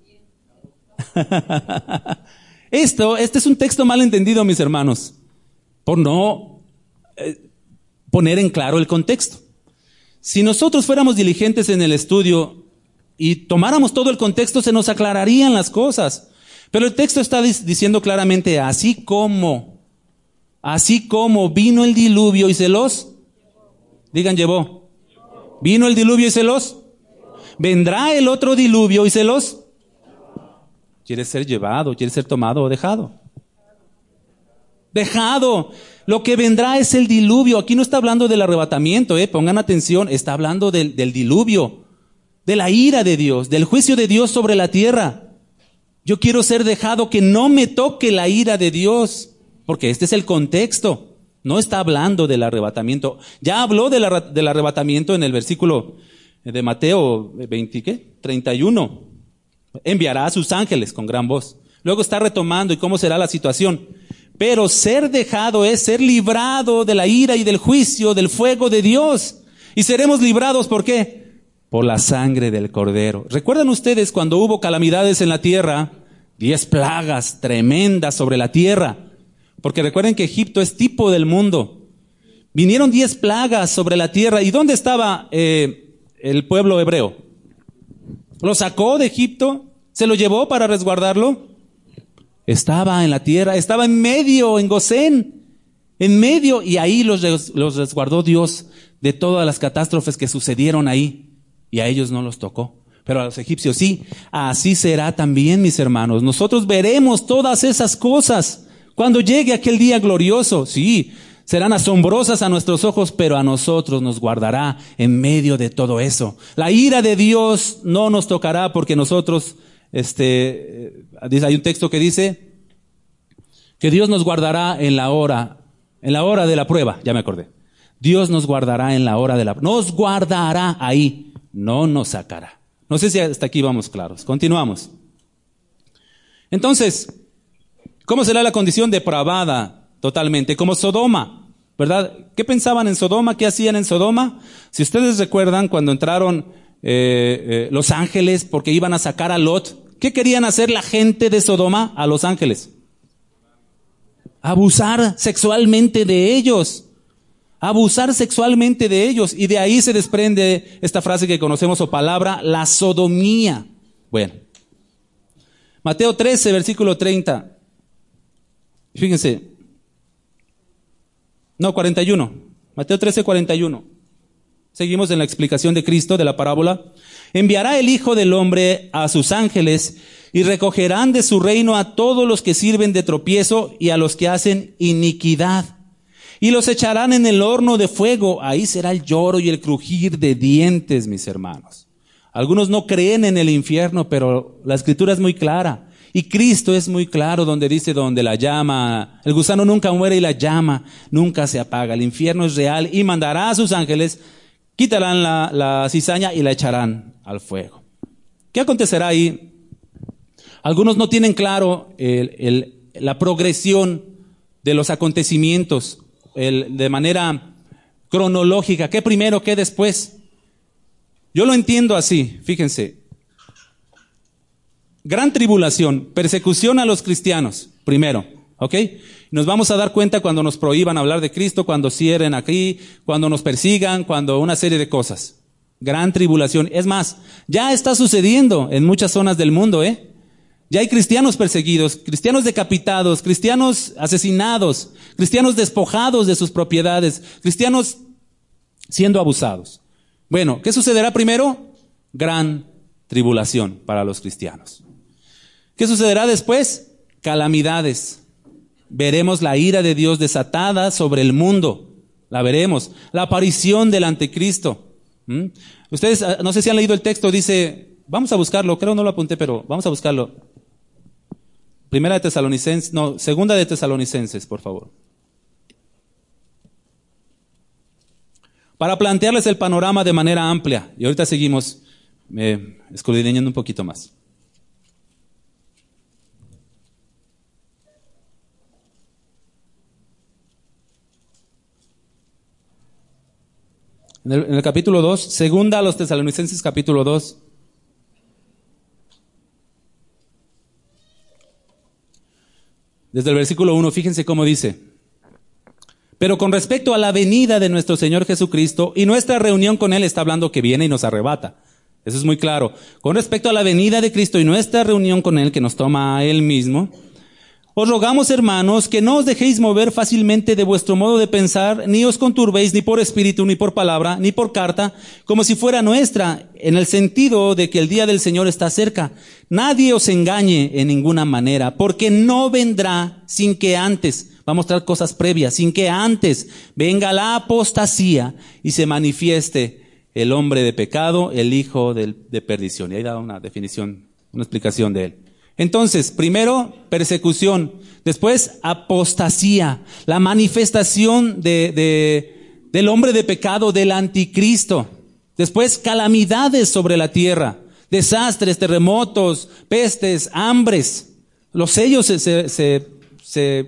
Este es un texto mal entendido, mis hermanos, por no poner en claro el contexto. Si nosotros fuéramos diligentes en el estudio y tomáramos todo el contexto, se nos aclararían las cosas. Pero el texto está diciendo claramente, así como vino el diluvio y se los, digan, llevó. Vino el diluvio y se los, vendrá el otro diluvio y se los. ¿Quieres ser llevado? ¿Quieres ser tomado o dejado? Dejado. Lo que vendrá es el diluvio. Aquí no está hablando del arrebatamiento, pongan atención, está hablando del diluvio, de la ira de Dios, del juicio de Dios sobre la tierra. Yo quiero ser dejado, que no me toque la ira de Dios, porque este es el contexto. No está hablando del arrebatamiento. Ya habló del arrebatamiento en el versículo de Mateo 31. Enviará a sus ángeles con gran voz. Luego está retomando y cómo será la situación. Pero ser dejado es ser librado de la ira y del juicio, del fuego de Dios. Y seremos librados, ¿por qué? Por la sangre del Cordero. ¿Recuerdan ustedes cuando hubo calamidades en la tierra? 10 plagas tremendas sobre la tierra. Porque recuerden que Egipto es tipo del mundo. Vinieron 10 plagas sobre la tierra. ¿Y dónde estaba el pueblo hebreo? ¿Lo sacó de Egipto? ¿Se lo llevó para resguardarlo? Estaba en la tierra, estaba en medio, en Gosén. En medio, y ahí los resguardó Dios de todas las catástrofes que sucedieron ahí. Y a ellos no los tocó, pero a los egipcios sí. Así será también, mis hermanos. Nosotros veremos todas esas cosas cuando llegue aquel día glorioso. Sí, serán asombrosas a nuestros ojos, pero a nosotros nos guardará en medio de todo eso. La ira de Dios no nos tocará porque nosotros, hay un texto que dice que Dios nos guardará en la hora de la prueba. Ya me acordé. Dios nos guardará en la hora de la prueba. Nos guardará ahí. No nos sacará. No sé si hasta aquí vamos claros. Continuamos. Entonces, ¿cómo será la condición depravada totalmente? Como Sodoma, ¿verdad? ¿Qué pensaban en Sodoma? ¿Qué hacían en Sodoma? Si ustedes recuerdan cuando entraron los ángeles porque iban a sacar a Lot, ¿qué querían hacer la gente de Sodoma a los ángeles? Abusar sexualmente de ellos. Abusar sexualmente de ellos. Y de ahí se desprende esta frase que conocemos o palabra, la sodomía. Bueno. Mateo 13, versículo 30. Fíjense. No, 41. Mateo 13, 41. Seguimos en la explicación de Cristo de la parábola. Enviará el Hijo del Hombre a sus ángeles y recogerán de su reino a todos los que sirven de tropiezo y a los que hacen iniquidad. Y los echarán en el horno de fuego. Ahí será el lloro y el crujir de dientes, mis hermanos. Algunos no creen en el infierno, pero la Escritura es muy clara. Y Cristo es muy claro donde dice, donde la llama, el gusano nunca muere y la llama nunca se apaga. El infierno es real y mandará a sus ángeles, quitarán la cizaña y la echarán al fuego. ¿Qué acontecerá ahí? Algunos no tienen claro la progresión de los acontecimientos de manera cronológica. ¿Qué primero, qué después? Yo lo entiendo así, fíjense. Gran tribulación, persecución a los cristianos, primero, ¿ok? Nos vamos a dar cuenta cuando nos prohíban hablar de Cristo, cuando cierren aquí, cuando nos persigan, cuando una serie de cosas. Gran tribulación. Es más, ya está sucediendo en muchas zonas del mundo, Ya hay cristianos perseguidos, cristianos decapitados, cristianos asesinados, cristianos despojados de sus propiedades, cristianos siendo abusados. Bueno, ¿qué sucederá primero? Gran tribulación para los cristianos. ¿Qué sucederá después? Calamidades. Veremos la ira de Dios desatada sobre el mundo. La veremos. La aparición del anticristo. Ustedes, no sé si han leído el texto, dice, vamos a buscarlo, creo no lo apunté, pero vamos a buscarlo. Segunda de Tesalonicenses, por favor. Para plantearles el panorama de manera amplia. Y ahorita seguimos escudriñando un poquito más. En el capítulo 2, segunda a los Tesalonicenses, capítulo 2. Desde el versículo 1, fíjense cómo dice. Pero con respecto a la venida de nuestro Señor Jesucristo y nuestra reunión con Él, está hablando que viene y nos arrebata. Eso es muy claro. Con respecto a la venida de Cristo y nuestra reunión con Él, que nos toma a Él mismo, os rogamos, hermanos, que no os dejéis mover fácilmente de vuestro modo de pensar, ni os conturbéis ni por espíritu, ni por palabra, ni por carta, como si fuera nuestra, en el sentido de que el día del Señor está cerca. Nadie os engañe en ninguna manera, porque no vendrá sin que antes, va a mostrar cosas previas, sin que antes venga la apostasía y se manifieste el hombre de pecado, el hijo de perdición. Y ahí da una definición, una explicación de él. Entonces, primero, persecución. Después, apostasía. La manifestación del hombre de pecado, del anticristo. Después, calamidades sobre la tierra. Desastres, terremotos, pestes, hambres. Los sellos se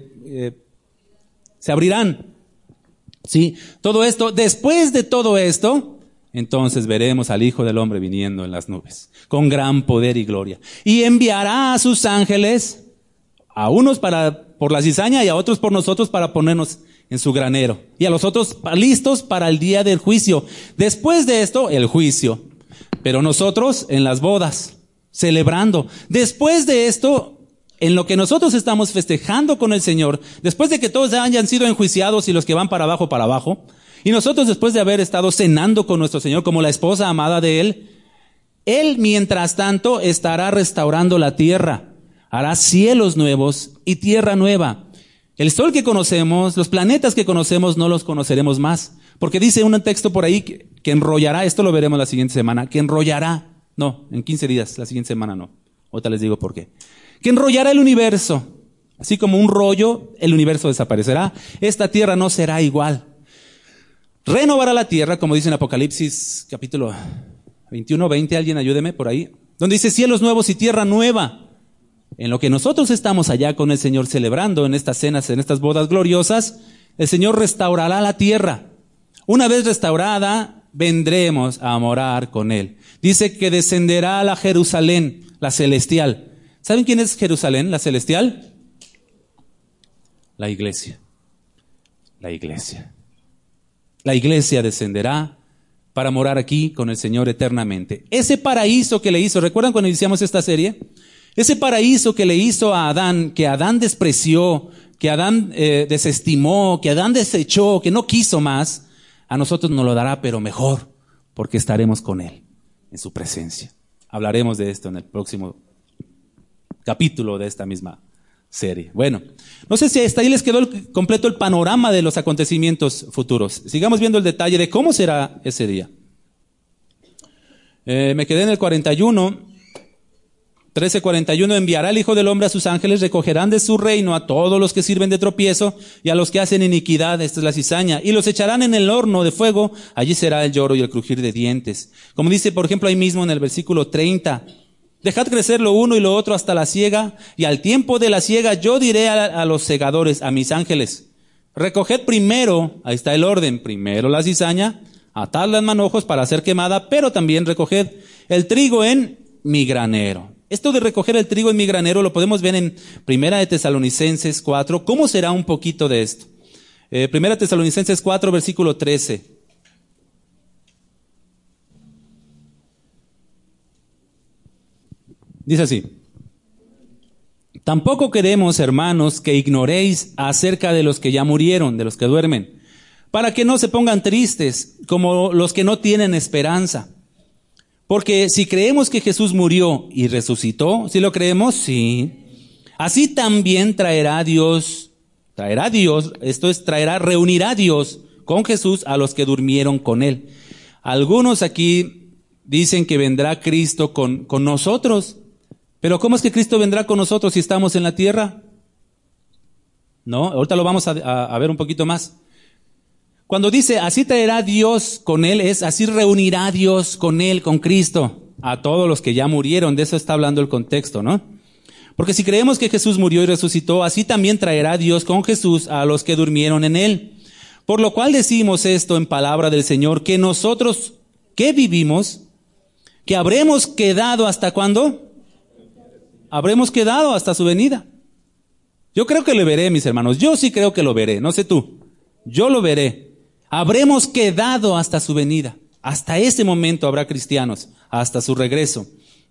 abrirán. ¿Sí? Todo esto, después de todo esto, entonces veremos al Hijo del Hombre viniendo en las nubes, con gran poder y gloria. Y enviará a sus ángeles, a unos por la cizaña y a otros por nosotros para ponernos en su granero. Y a los otros listos para el día del juicio. Después de esto, el juicio. Pero nosotros en las bodas, celebrando. Después de esto, en lo que nosotros estamos festejando con el Señor, después de que todos hayan sido enjuiciados y los que van para abajo, y nosotros después de haber estado cenando con nuestro Señor como la esposa amada de Él, Él mientras tanto estará restaurando la tierra, hará cielos nuevos y tierra nueva. El sol que conocemos, los planetas que conocemos no los conoceremos más, porque dice un texto por ahí que enrollará, esto lo veremos la siguiente semana, que enrollará, no, en 15 días, la siguiente semana no, ahorita les digo por qué, que enrollará el universo, así como un rollo, el universo desaparecerá, esta tierra no será igual. Renovará la tierra, como dice en Apocalipsis capítulo 21, 20, alguien ayúdeme por ahí, donde dice cielos nuevos y tierra nueva. En lo que nosotros estamos allá con el Señor celebrando en estas cenas, en estas bodas gloriosas, el Señor restaurará la tierra. Una vez restaurada, vendremos a morar con Él. Dice que descenderá a la Jerusalén, la celestial. ¿Saben quién es Jerusalén, la celestial? La iglesia. La iglesia. La iglesia descenderá para morar aquí con el Señor eternamente. Ese paraíso que le hizo, ¿recuerdan cuando iniciamos esta serie? Ese paraíso que le hizo a Adán, que Adán despreció, que Adán desestimó, que Adán desechó, que no quiso más, a nosotros nos lo dará, pero mejor, porque estaremos con Él, en su presencia. Hablaremos de esto en el próximo capítulo de esta misma serie. Bueno, no sé si hasta ahí les quedó completo el panorama de los acontecimientos futuros. Sigamos viendo el detalle de cómo será ese día. Me quedé en el 41. 13:41, enviará el Hijo del Hombre a sus ángeles, recogerán de su reino a todos los que sirven de tropiezo y a los que hacen iniquidad, esta es la cizaña, y los echarán en el horno de fuego, allí será el lloro y el crujir de dientes. Como dice, por ejemplo, ahí mismo en el versículo 30, dejad crecer lo uno y lo otro hasta la siega, y al tiempo de la siega yo diré a los segadores, a mis ángeles, recoged primero, ahí está el orden, primero la cizaña, atadla en manojos para ser quemada, pero también recoged el trigo en mi granero. Esto de recoger el trigo en mi granero lo podemos ver en Primera de Tesalonicenses 4. ¿Cómo será un poquito de esto? Primera de Tesalonicenses 4, versículo 13. Dice así: tampoco queremos, hermanos, que ignoréis acerca de los que ya murieron, de los que duermen, para que no se pongan tristes como los que no tienen esperanza. Porque si creemos que Jesús murió y resucitó, ¿sí lo creemos? Sí. Así también reunirá Dios con Jesús a los que durmieron con él. Algunos aquí dicen que vendrá Cristo con nosotros. Pero ¿cómo es que Cristo vendrá con nosotros si estamos en la tierra? No, ahorita lo vamos a ver un poquito más. Cuando dice, así traerá Dios con él, es así reunirá Dios con él, con Cristo, a todos los que ya murieron. De eso está hablando el contexto, ¿no? Porque si creemos que Jesús murió y resucitó, así también traerá Dios con Jesús a los que durmieron en él. Por lo cual decimos esto en palabra del Señor, que nosotros, que vivimos, que habremos quedado ¿hasta cuándo? Habremos quedado hasta su venida. Yo creo que lo veré, mis hermanos. Yo sí creo que lo veré. No sé tú. Yo lo veré. Habremos quedado hasta su venida. Hasta ese momento habrá cristianos, hasta su regreso.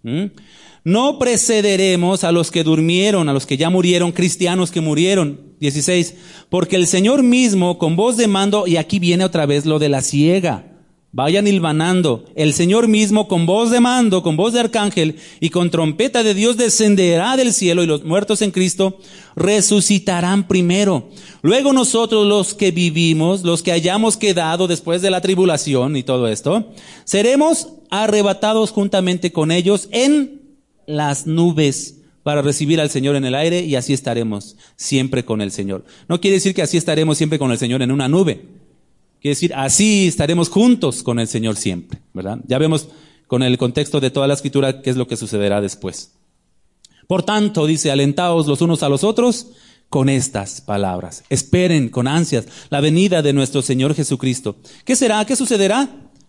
No precederemos a los que durmieron, a los que ya murieron, cristianos que murieron. 16. Porque el Señor mismo con voz de mando, y aquí viene otra vez lo de la siega. Vayan hilvanando. El Señor mismo con voz de mando, con voz de arcángel y con trompeta de Dios descenderá del cielo, y los muertos en Cristo resucitarán primero. Luego nosotros, los que vivimos, los que hayamos quedado después de la tribulación y todo esto, seremos arrebatados juntamente con ellos en las nubes para recibir al Señor en el aire, y así estaremos siempre con el Señor. No quiere decir que así estaremos siempre con el Señor en una nube. Quiere decir, así estaremos juntos con el Señor siempre, ¿verdad? Ya vemos con el contexto de toda la Escritura qué es lo que sucederá después. Por tanto, dice, alentaos los unos a los otros con estas palabras. Esperen con ansias la venida de nuestro Señor Jesucristo. ¿Qué será? ¿Qué sucederá?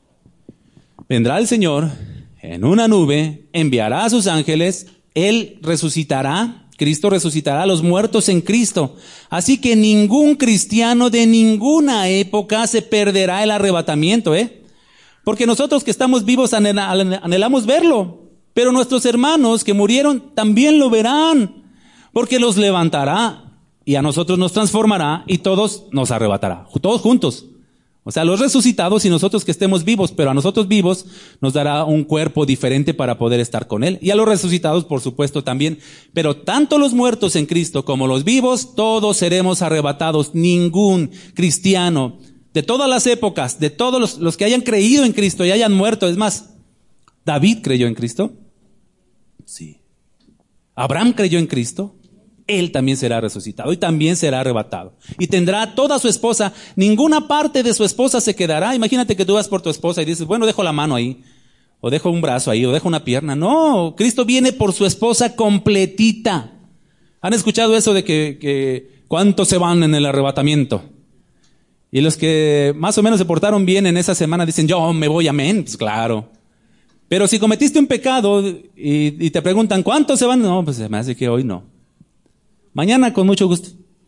Vendrá el Señor en una nube, enviará a sus ángeles, Él resucitará. Cristo resucitará a los muertos en Cristo. Así que ningún cristiano de ninguna época se perderá el arrebatamiento, Porque nosotros que estamos vivos anhelamos verlo. Pero nuestros hermanos que murieron también lo verán. Porque los levantará y a nosotros nos transformará y todos nos arrebatará. Todos juntos. O sea, los resucitados y nosotros que estemos vivos, pero a nosotros vivos nos dará un cuerpo diferente para poder estar con Él. Y a los resucitados, por supuesto, también. Pero tanto los muertos en Cristo como los vivos, todos seremos arrebatados. Ningún cristiano de todas las épocas, de todos los que hayan creído en Cristo y hayan muerto. Es más, ¿David creyó en Cristo? Sí. ¿Abraham creyó en Cristo? Él también será resucitado y también será arrebatado. Y tendrá toda su esposa, ninguna parte de su esposa se quedará. Imagínate que tú vas por tu esposa y dices, bueno, dejo la mano ahí, o dejo un brazo ahí, o dejo una pierna. No, Cristo viene por su esposa completita. ¿Han escuchado eso de que cuántos se van en el arrebatamiento? Y los que más o menos se portaron bien en esa semana dicen, yo me voy, amén. Pues claro. Pero si cometiste un pecado y te preguntan, ¿cuántos se van? No, pues se me hace que hoy no. Mañana con mucho gusto.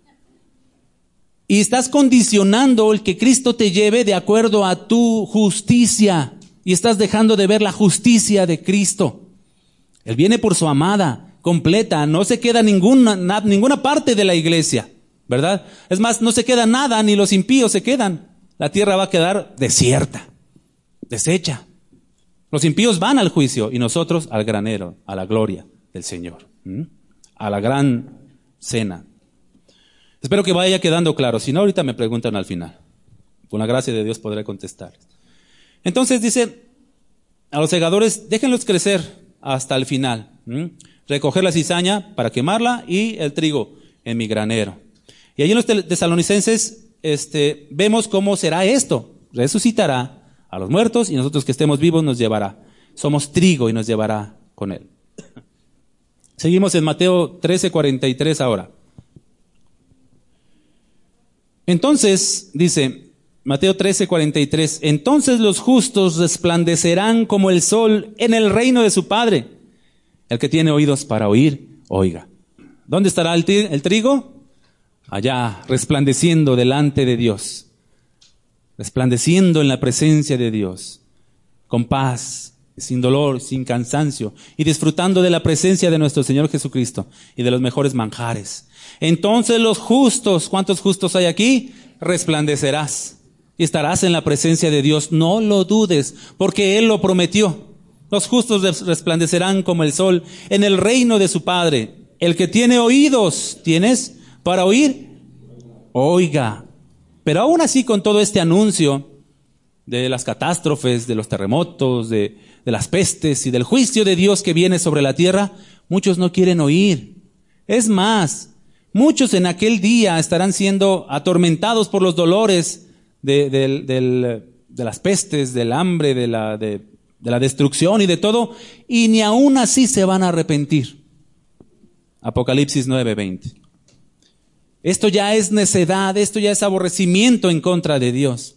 Y estás condicionando el que Cristo te lleve de acuerdo a tu justicia. Y estás dejando de ver la justicia de Cristo. Él viene por su amada, completa. No se queda ninguna parte de la iglesia, ¿verdad? Es más, no se queda nada, ni los impíos se quedan. La tierra va a quedar desierta, deshecha. Los impíos van al juicio y nosotros al granero, a la gloria del Señor. A la gran cena. Espero que vaya quedando claro. Si no, ahorita me preguntan al final. Con la gracia de Dios podré contestar. Entonces dice, a los segadores, déjenlos crecer hasta el final. Recoger la cizaña para quemarla y el trigo en mi granero. Y allí en los Tesalonicenses vemos cómo será esto. Resucitará a los muertos y nosotros que estemos vivos nos llevará. Somos trigo y nos llevará con él. Seguimos en Mateo 13:43 ahora. Entonces, dice Mateo 13:43, entonces los justos resplandecerán como el sol en el reino de su Padre. El que tiene oídos para oír, oiga. ¿Dónde estará el trigo? Allá, resplandeciendo delante de Dios. Resplandeciendo en la presencia de Dios. Con paz, sin dolor, sin cansancio. Y disfrutando de la presencia de nuestro Señor Jesucristo. Y de los mejores manjares. Entonces los justos, ¿cuántos justos hay aquí? Resplandecerás. Y estarás en la presencia de Dios. No lo dudes, porque Él lo prometió. Los justos resplandecerán como el sol en el reino de su Padre. El que tiene oídos, ¿tienes para oír? Oiga. Pero aún así, con todo este anuncio de las catástrofes, de los terremotos, de las pestes y del juicio de Dios que viene sobre la tierra, muchos no quieren oír. Es más, muchos en aquel día estarán siendo atormentados por los dolores de las pestes, del hambre, de la destrucción y de todo, y ni aún así se van a arrepentir. Apocalipsis 9:20. Esto ya es necedad, esto ya es aborrecimiento en contra de Dios.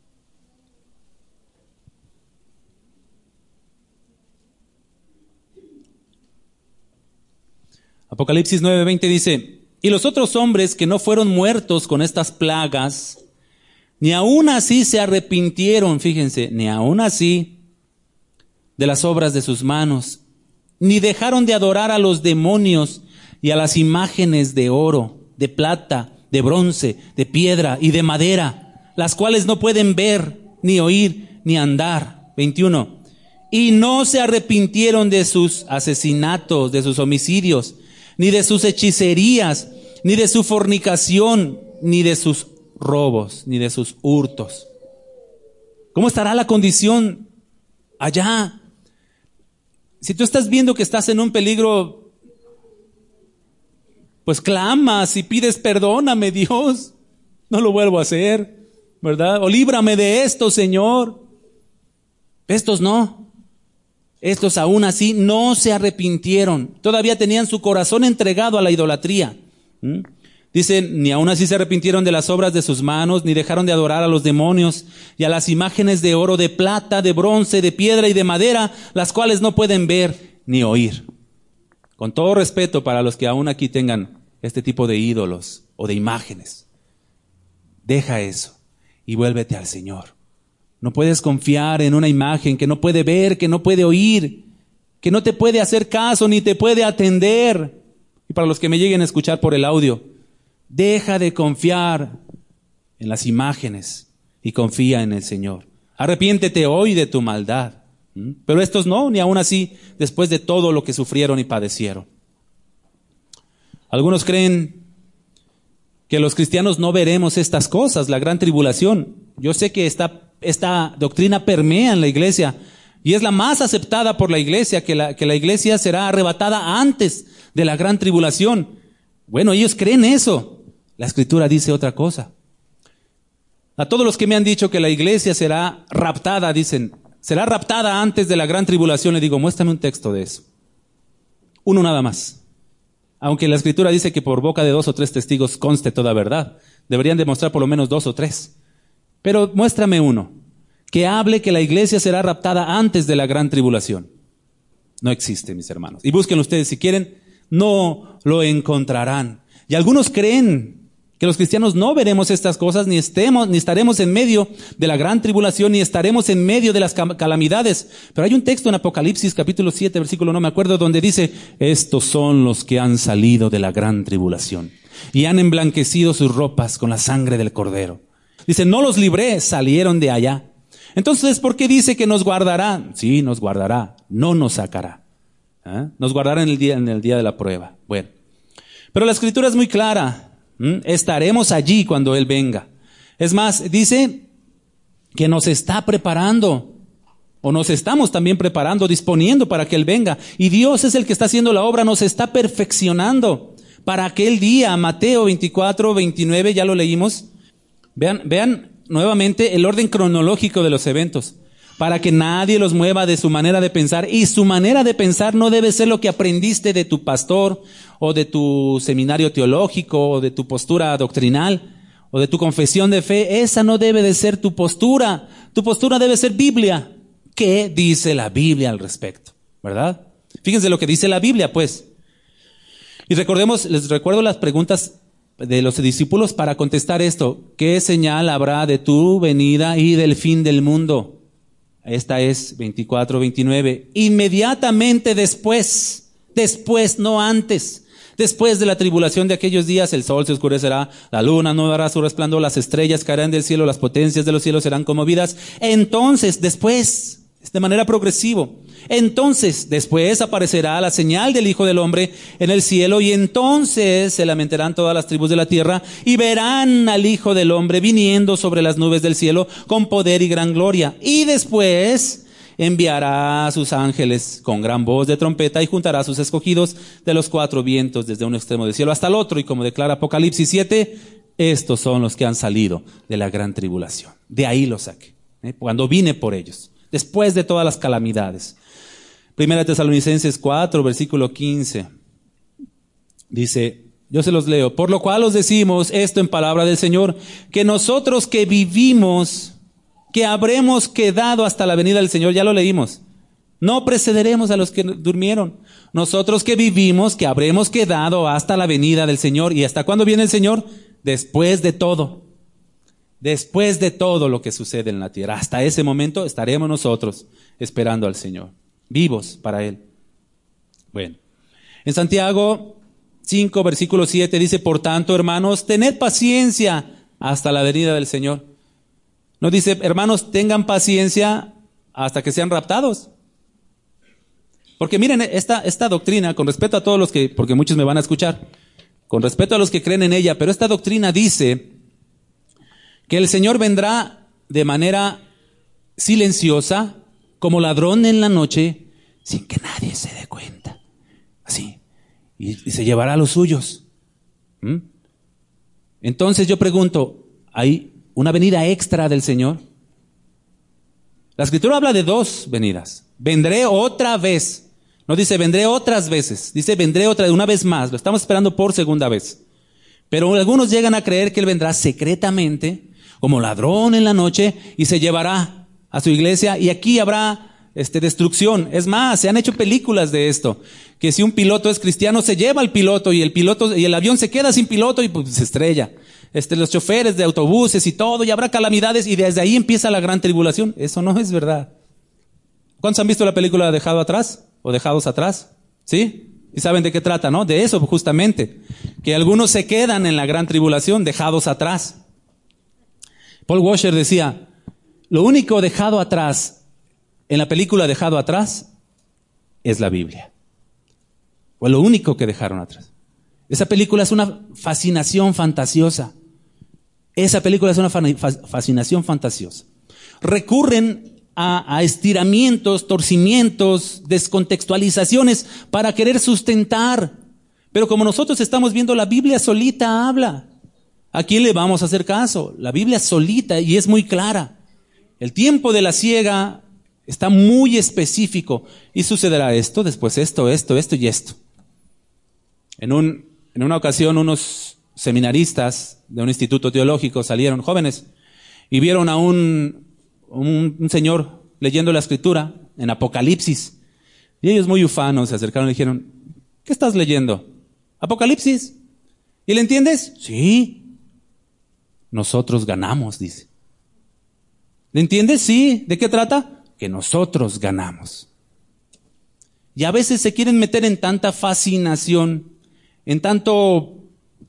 Apocalipsis 9:20 dice, y los otros hombres que no fueron muertos con estas plagas, ni aún así se arrepintieron, fíjense, ni aún así de las obras de sus manos, ni dejaron de adorar a los demonios y a las imágenes de oro, de plata, de bronce, de piedra y de madera, las cuales no pueden ver, ni oír, ni andar. 21. Y no se arrepintieron de sus asesinatos, de sus homicidios, ni de sus hechicerías, ni de su fornicación, ni de sus robos, ni de sus hurtos. ¿Cómo estará la condición allá? Si tú estás viendo que estás en un peligro, pues clamas y pides perdóname, Dios, no lo vuelvo a hacer, ¿verdad? O líbrame de esto, Señor. Estos no. Estos aún así no se arrepintieron. Todavía tenían su corazón entregado a la idolatría. Dicen, ni aún así se arrepintieron de las obras de sus manos, ni dejaron de adorar a los demonios y a las imágenes de oro, de plata, de bronce, de piedra y de madera, las cuales no pueden ver ni oír. Con todo respeto para los que aún aquí tengan este tipo de ídolos o de imágenes. Deja eso y vuélvete al Señor. No puedes confiar en una imagen que no puede ver, que no puede oír, que no te puede hacer caso ni te puede atender. Y para los que me lleguen a escuchar por el audio, deja de confiar en las imágenes y confía en el Señor. Arrepiéntete hoy de tu maldad. Pero estos no, ni aún así, después de todo lo que sufrieron y padecieron. Algunos creen que los cristianos no veremos estas cosas, la gran tribulación. Yo sé que esta doctrina permea en la iglesia y es la más aceptada por la iglesia, que la iglesia será arrebatada antes de la gran tribulación. Bueno, ellos creen eso. La Escritura dice otra cosa. A todos los que me han dicho que la iglesia será raptada, dicen, será raptada antes de la gran tribulación, le digo, muéstrame un texto de eso. Uno nada más. Aunque la Escritura dice que por boca de 2 o 3 testigos conste toda verdad. Deberían demostrar por lo menos 2 o 3. Pero muéstrame uno que hable que la iglesia será raptada antes de la gran tribulación. No existe, mis hermanos. Y busquen ustedes si quieren, no lo encontrarán. Y algunos creen que los cristianos no veremos estas cosas, ni estaremos en medio de la gran tribulación, ni estaremos en medio de las calamidades. Pero hay un texto en Apocalipsis capítulo 7, versículo no me acuerdo, donde dice, estos son los que han salido de la gran tribulación y han emblanquecido sus ropas con la sangre del Cordero. Dice, no los libré, salieron de allá. Entonces, ¿por qué dice que nos guardará? Sí, nos guardará, no nos sacará. Nos guardará en el día de la prueba. Bueno, pero la Escritura es muy clara. Estaremos allí cuando Él venga. Es más, dice que nos está preparando. o nos estamos también preparando, disponiendo para que Él venga. Y Dios es el que está haciendo la obra, nos está perfeccionando para aquel día. Mateo 24, 29, ya lo leímos. Vean nuevamente el orden cronológico de los eventos, para que nadie los mueva de su manera de pensar. Y su manera de pensar no debe ser lo que aprendiste de tu pastor, o de tu seminario teológico, o de tu postura doctrinal, o de tu confesión de fe. Esa no debe de ser tu postura. Tu postura debe ser Biblia. ¿Qué dice la Biblia al respecto? ¿Verdad? Fíjense lo que dice la Biblia, pues. Y les recuerdo las preguntas de los discípulos para contestar esto. ¿Qué señal habrá de tu venida y del fin del mundo? Esta es 24, 29. Inmediatamente después, no antes. Después de la tribulación de aquellos días, el sol se oscurecerá, la luna no dará su resplandor, las estrellas caerán del cielo, las potencias de los cielos serán conmovidas. Entonces, después, de manera progresiva, entonces, después aparecerá la señal del Hijo del Hombre en el cielo, y entonces se lamentarán todas las tribus de la tierra y verán al Hijo del Hombre viniendo sobre las nubes del cielo con poder y gran gloria. Y después enviará a sus ángeles con gran voz de trompeta y juntará a sus escogidos de los cuatro vientos desde un extremo del cielo hasta el otro. Y como declara Apocalipsis 7, estos son los que han salido de la gran tribulación. De ahí los saqué, cuando vine por ellos, después de todas las calamidades. Primera Tesalonicenses 4, versículo 15. Dice, yo se los leo: por lo cual os decimos esto en palabra del Señor, que nosotros que vivimos, que habremos quedado hasta la venida del Señor, ya lo leímos, no precederemos a los que durmieron. Nosotros que vivimos, que habremos quedado hasta la venida del Señor. ¿Y hasta cuándo viene el Señor? Después de todo lo que sucede en la tierra. Hasta ese momento estaremos nosotros esperando al Señor, vivos para Él. Bueno, en Santiago 5, versículo 7 dice, por tanto, hermanos, tened paciencia hasta la venida del Señor. No dice, hermanos, tengan paciencia hasta que sean raptados. Porque miren, esta doctrina, con respeto a todos los que, porque muchos me van a escuchar, con respeto a los que creen en ella, pero esta doctrina dice que el Señor vendrá de manera silenciosa, como ladrón en la noche, sin que nadie se dé cuenta. Así. Y se llevará a los suyos. Entonces yo pregunto, ¿hay una venida extra del Señor? La Escritura habla de dos venidas. Vendré otra vez. No dice vendré otras veces. Dice vendré una vez más. Lo estamos esperando por segunda vez. Pero algunos llegan a creer que Él vendrá secretamente, como ladrón en la noche, y se llevará a su iglesia, y aquí habrá destrucción. Es más, se han hecho películas de esto, que si un piloto es cristiano, se lleva al piloto, y el avión se queda sin piloto y pues se estrella. Los choferes de autobuses y todo, y habrá calamidades, y desde ahí empieza la gran tribulación. Eso no es verdad. ¿Cuántos han visto la película Dejado Atrás? ¿O Dejados Atrás? ¿Sí? Y saben de qué trata, ¿no? De eso justamente. Que algunos se quedan en la gran tribulación, dejados atrás. Paul Washer decía, lo único dejado atrás en la película Dejado Atrás es la Biblia. Fue lo único que dejaron atrás. Esa película es una fascinación fantasiosa. Recurren a estiramientos, torcimientos, descontextualizaciones para querer sustentar. Pero como nosotros estamos viendo, la Biblia solita habla. ¿A quién le vamos a hacer caso? La Biblia solita, y es muy clara. El tiempo de la siega está muy específico, y sucederá esto, después esto y esto. En una ocasión, unos seminaristas de un instituto teológico salieron, jóvenes, y vieron a un señor leyendo la Escritura en Apocalipsis. Y ellos, muy ufanos, se acercaron y dijeron, ¿qué estás leyendo? Apocalipsis. ¿Y le entiendes? Sí. Nosotros ganamos, dice. ¿Le entiendes? Sí. ¿De qué trata? Que nosotros ganamos. Y a veces se quieren meter en tanta fascinación, en tanto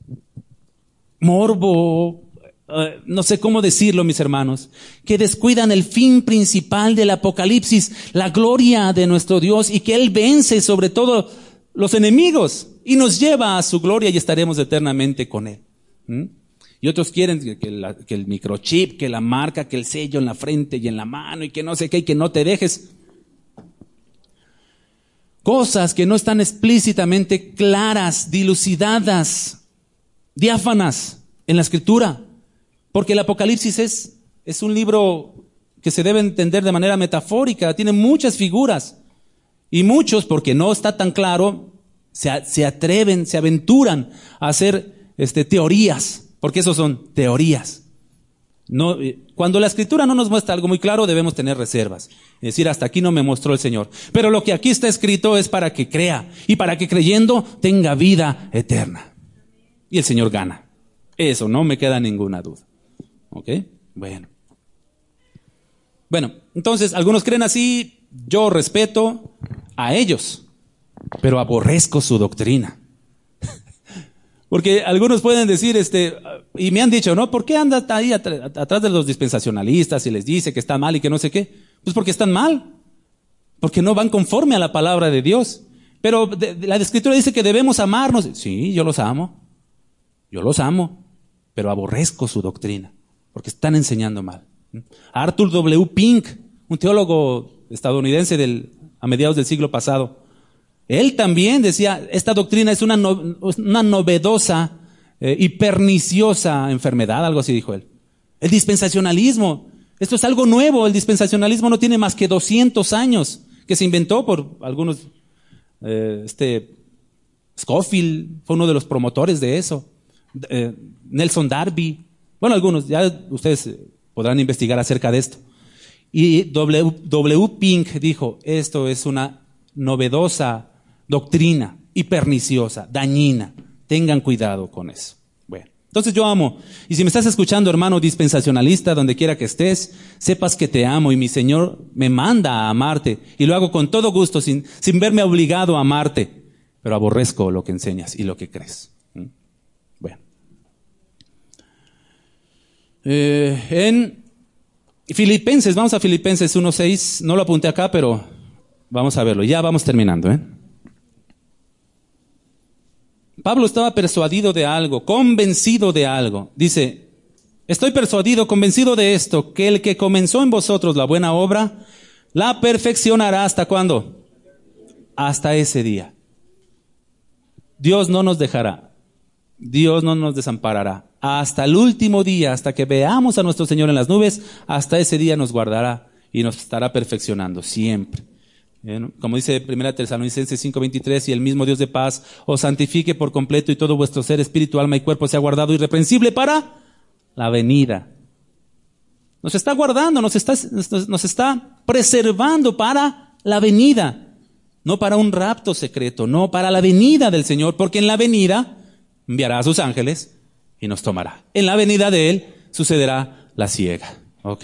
morbo, no sé cómo decirlo, mis hermanos, que descuidan el fin principal del Apocalipsis, la gloria de nuestro Dios, y que Él vence sobre todo los enemigos y nos lleva a su gloria y estaremos eternamente con Él. Y otros quieren que el microchip, que la marca, que el sello en la frente y en la mano y que no sé qué y que no te dejes. Cosas que no están explícitamente claras, dilucidadas, diáfanas en la Escritura. Porque el Apocalipsis es un libro que se debe entender de manera metafórica, tiene muchas figuras. Y muchos, porque no está tan claro, se atreven, se aventuran a hacer teorías. Porque esos son teorías. No, cuando la Escritura no nos muestra algo muy claro, debemos tener reservas. Es decir, hasta aquí no me mostró el Señor. Pero lo que aquí está escrito es para que crea y para que creyendo tenga vida eterna. Y el Señor gana. Eso, no me queda ninguna duda. ¿Ok? Bueno, entonces, algunos creen así, yo respeto a ellos, pero aborrezco su doctrina. Porque algunos pueden decir, y me han dicho, ¿no? ¿Por qué anda ahí atrás de los dispensacionalistas y les dice que está mal y que no sé qué? Pues porque están mal. Porque no van conforme a la palabra de Dios. Pero la Escritura dice que debemos amarnos. Sí, yo los amo. Pero aborrezco su doctrina. Porque están enseñando mal. Arthur W. Pink, un teólogo estadounidense a mediados del siglo pasado, él también decía, esta doctrina es una novedosa y perniciosa enfermedad, algo así dijo él. El dispensacionalismo, esto es algo nuevo, el dispensacionalismo no tiene más que 200 años, que se inventó por algunos, Scofield fue uno de los promotores de eso, Nelson Darby, bueno, algunos, ya ustedes podrán investigar acerca de esto. Y W. Pink dijo, esto es una novedosa doctrina y perniciosa, dañina. Tengan cuidado con eso. Bueno, entonces yo amo. Y si me estás escuchando, hermano dispensacionalista, donde quiera que estés, sepas que te amo y mi Señor me manda a amarte. Y lo hago con todo gusto, sin verme obligado a amarte. Pero aborrezco lo que enseñas y lo que crees. Bueno. En Filipenses, vamos a Filipenses 1:6. No lo apunté acá, pero vamos a verlo. Ya vamos terminando, Pablo estaba persuadido de algo, convencido de algo. Dice, estoy persuadido, convencido de esto, que el que comenzó en vosotros la buena obra, la perfeccionará ¿hasta cuándo? Hasta ese día. Dios no nos dejará. Dios no nos desamparará. Hasta el último día, hasta que veamos a nuestro Señor en las nubes, hasta ese día nos guardará y nos estará perfeccionando siempre. Como dice 1 Tesalonicenses 5:23, y el mismo Dios de paz os santifique por completo y todo vuestro ser, espíritu, alma y cuerpo sea guardado irreprensible para la venida. Nos está guardando, nos está preservando para la venida. No para un rapto secreto, no, para la venida del Señor, porque en la venida enviará a sus ángeles y nos tomará. En la venida de Él sucederá la siega. Ok.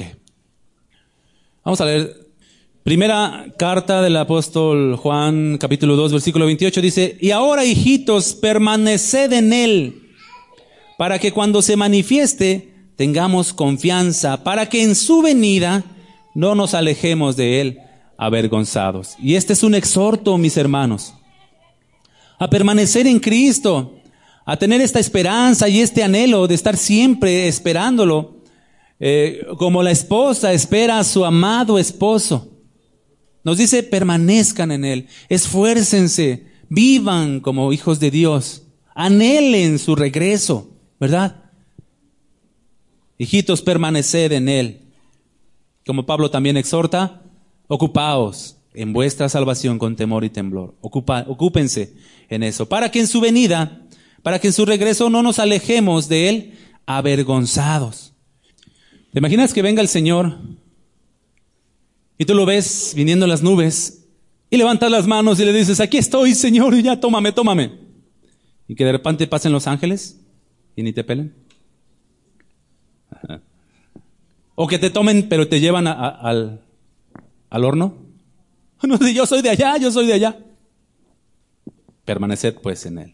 Vamos a leer primera carta del apóstol Juan, capítulo 2, versículo 28, dice, y ahora, hijitos, permaneced en Él, para que cuando se manifieste tengamos confianza, para que en su venida no nos alejemos de Él avergonzados. Y este es un exhorto, mis hermanos, a permanecer en Cristo, a tener esta esperanza y este anhelo de estar siempre esperándolo, como la esposa espera a su amado esposo. Nos dice, permanezcan en Él, esfuércense, vivan como hijos de Dios, anhelen su regreso, ¿verdad? Hijitos, permaneced en Él. Como Pablo también exhorta, ocupaos en vuestra salvación con temor y temblor. Ocúpense en eso, para que en su venida, para que en su regreso no nos alejemos de Él avergonzados. ¿Te imaginas que venga el Señor y tú lo ves viniendo en las nubes y levantas las manos y le dices, aquí estoy, Señor, y ya tómame? Y que de repente pasen los ángeles y ni te pelen? O que te tomen pero te llevan al horno. No, yo soy de allá. Permaneced pues en Él.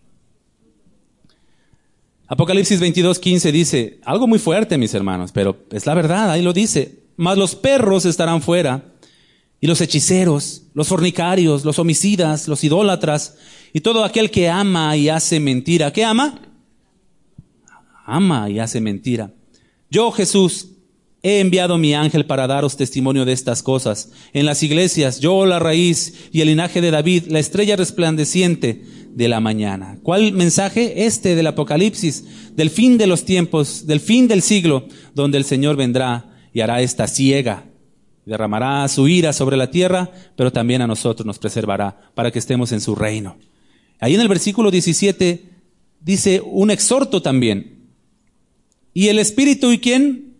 Apocalipsis 22:15 dice, algo muy fuerte, mis hermanos, pero es la verdad, ahí lo dice. Mas los perros estarán fuera, y los hechiceros, los fornicarios, los homicidas, los idólatras, y todo aquel que ama y hace mentira. ¿Qué ama? ama y hace mentira. Yo, Jesús, he enviado mi ángel para daros testimonio de estas cosas. En las iglesias, yo la raíz y el linaje de David, la estrella resplandeciente de la mañana. ¿Cuál mensaje? Este del Apocalipsis, del fin de los tiempos, del fin del siglo, donde el Señor vendrá y hará esta siega. Derramará su ira sobre la tierra, pero también a nosotros nos preservará para que estemos en su reino. Ahí en el versículo 17 dice un exhorto también. ¿Y el Espíritu y quién?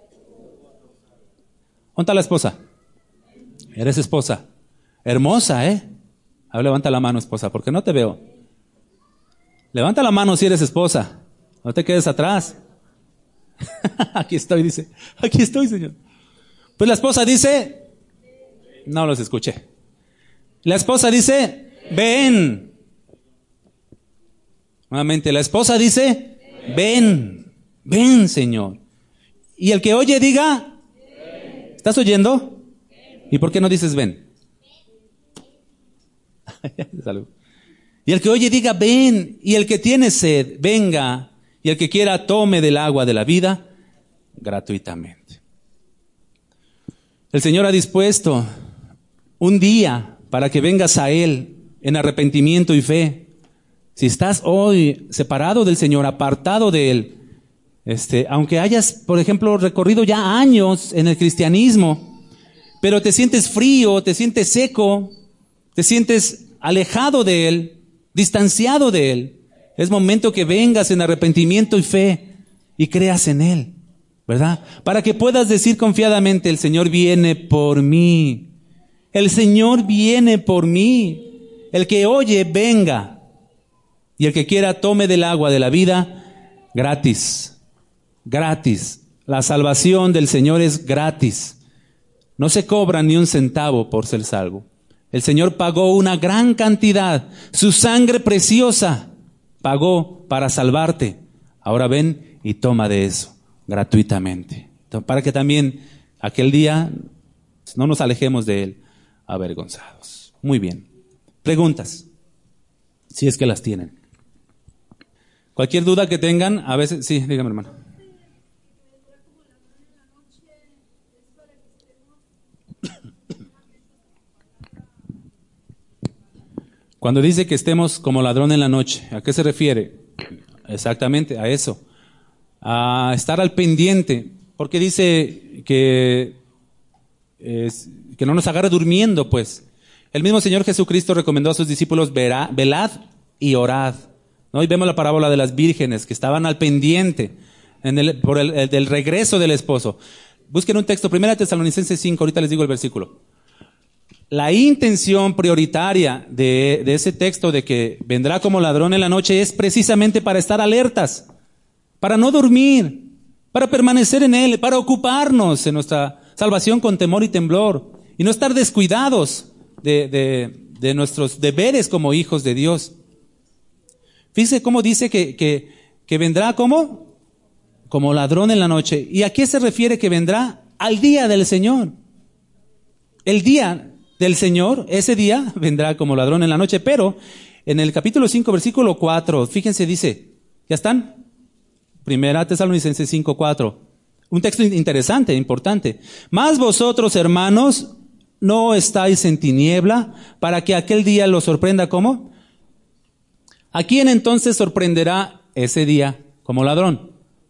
¿Dónde está la esposa? Eres esposa. Hermosa, ¿eh? A ver, levanta la mano, esposa, porque no te veo. Levanta la mano si eres esposa. No te quedes atrás. Aquí estoy, dice. Aquí estoy, Señor. Pues la esposa dice, no los escuché. La esposa dice, ven. Nuevamente, la esposa dice, ven, ven, Señor. Y el que oye diga, ¿estás oyendo? ¿Y por qué no dices ven? Salud. Y el que oye diga ven, y el que tiene sed, venga, y el que quiera tome del agua de la vida gratuitamente. El Señor ha dispuesto un día para que vengas a Él en arrepentimiento y fe. Si estás hoy separado del Señor, apartado de Él, aunque hayas, por ejemplo, recorrido ya años en el cristianismo, pero te sientes frío, te sientes seco, te sientes alejado de Él, distanciado de Él, es momento que vengas en arrepentimiento y fe y creas en Él, ¿verdad? Para que puedas decir confiadamente, el Señor viene por mí, el Señor viene por mí, el que oye, venga. Y el que quiera tome del agua de la vida gratis, gratis. La salvación del Señor es gratis. No se cobra ni un centavo por ser salvo. El Señor pagó una gran cantidad. Su sangre preciosa pagó para salvarte. Ahora ven y toma de eso gratuitamente. Para que también aquel día no nos alejemos de Él avergonzados. Muy bien. Preguntas, si es que las tienen. Cualquier duda que tengan, a veces, sí, dígame, hermano. Cuando dice que estemos como ladrón en la noche, ¿a qué se refiere? Exactamente a eso, a estar al pendiente, porque dice que no nos agarre durmiendo, pues. El mismo Señor Jesucristo recomendó a sus discípulos, velad y orad. ¿No? Y vemos la parábola de las vírgenes que estaban al pendiente por el del regreso del esposo. Busquen un texto, 1 Tesalonicenses 5, ahorita les digo el versículo. La intención prioritaria de ese texto de que vendrá como ladrón en la noche es precisamente para estar alertas, para no dormir, para permanecer en Él, para ocuparnos en nuestra salvación con temor y temblor y no estar descuidados de nuestros deberes como hijos de Dios. Fíjese cómo dice que vendrá como ladrón en la noche. ¿Y a qué se refiere que vendrá? Al día del Señor. El día del Señor, ese día vendrá como ladrón en la noche. Pero en el capítulo 5, versículo 4, fíjense, dice, ¿ya están? 1 Tesalonicenses 5, 4. Un texto interesante, importante. Mas vosotros, hermanos, no estáis en tiniebla para que aquel día los sorprenda, ¿cómo? ¿A quién entonces sorprenderá ese día como ladrón?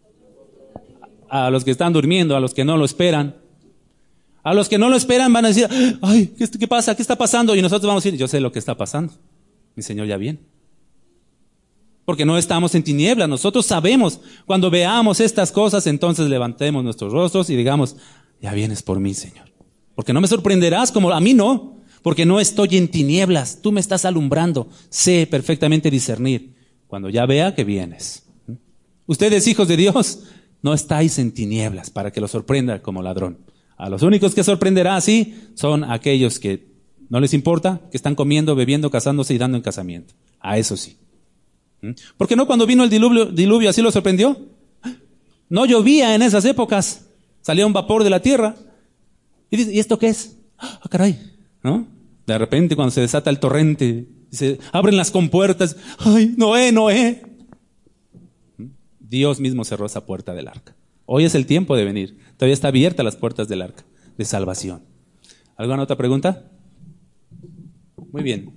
A los que están durmiendo, a los que no lo esperan. A los que no lo esperan van a decir, ay, ¿qué pasa? ¿Qué está pasando? Y nosotros vamos a decir, yo sé lo que está pasando. Mi Señor ya viene. Porque no estamos en tinieblas. Nosotros sabemos, cuando veamos estas cosas, entonces levantemos nuestros rostros y digamos, ya vienes por mí, Señor. Porque no me sorprenderás como a mí no. Porque no estoy en tinieblas, tú me estás alumbrando, sé perfectamente discernir cuando ya vea que vienes. Ustedes, hijos de Dios, no estáis en tinieblas para que los sorprenda como ladrón. A los únicos que sorprenderá así son aquellos que no les importa, que están comiendo, bebiendo, casándose y dando en casamiento. A eso sí. ¿Por qué no cuando vino el diluvio así lo sorprendió? No llovía en esas épocas, salía un vapor de la tierra. Y dice, ¿y esto qué es? Ah, caray, ¿no? De repente cuando se desata el torrente, se abren las compuertas. ¡Ay, Noé, Noé! Dios mismo cerró esa puerta del arca. Hoy es el tiempo de venir. Todavía está abierta las puertas del arca de salvación. ¿Alguna otra pregunta? Muy bien.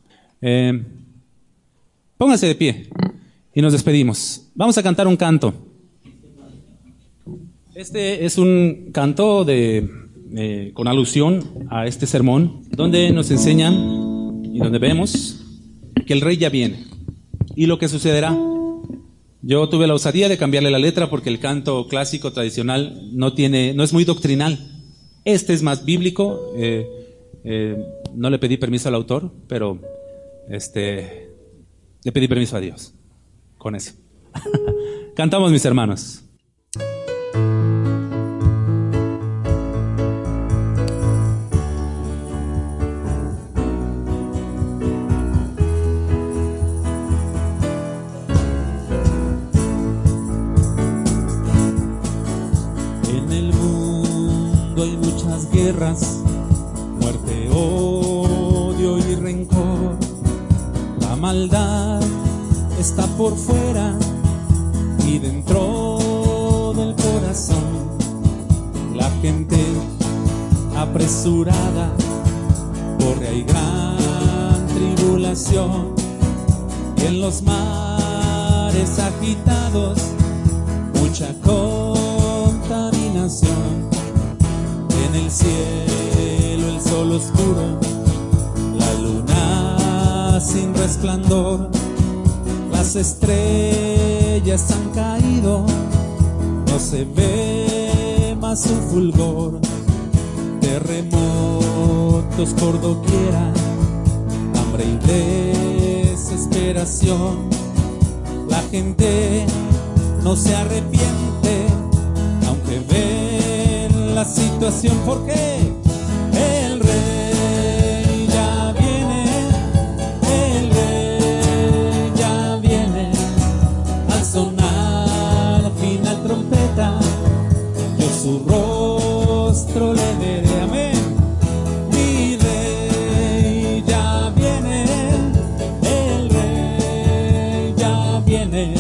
Pónganse de pie y nos despedimos. Vamos a cantar un canto. Este es un canto con alusión a este sermón, donde nos enseñan y donde vemos que el rey ya viene y lo que sucederá. Yo tuve la osadía de cambiarle la letra porque el canto clásico tradicional no es muy doctrinal. Este es más bíblico. No le pedí permiso al autor, pero le pedí permiso a Dios con eso. Cantamos, mis hermanos. Guerras, muerte, odio y rencor. La maldad está por fuera y dentro del corazón. La gente apresurada corre, hay gran tribulación. Y en los mares agitados mucha contaminación. En el cielo el sol oscuro, la luna sin resplandor, las estrellas han caído, no se ve más su fulgor. Terremotos por doquiera, hambre y desesperación. La gente no se arrepiente, aunque ve la situación, porque el rey ya viene, el rey ya viene. Al sonar final trompeta, yo su rostro le veré, amén. Mi rey ya viene, el rey ya viene.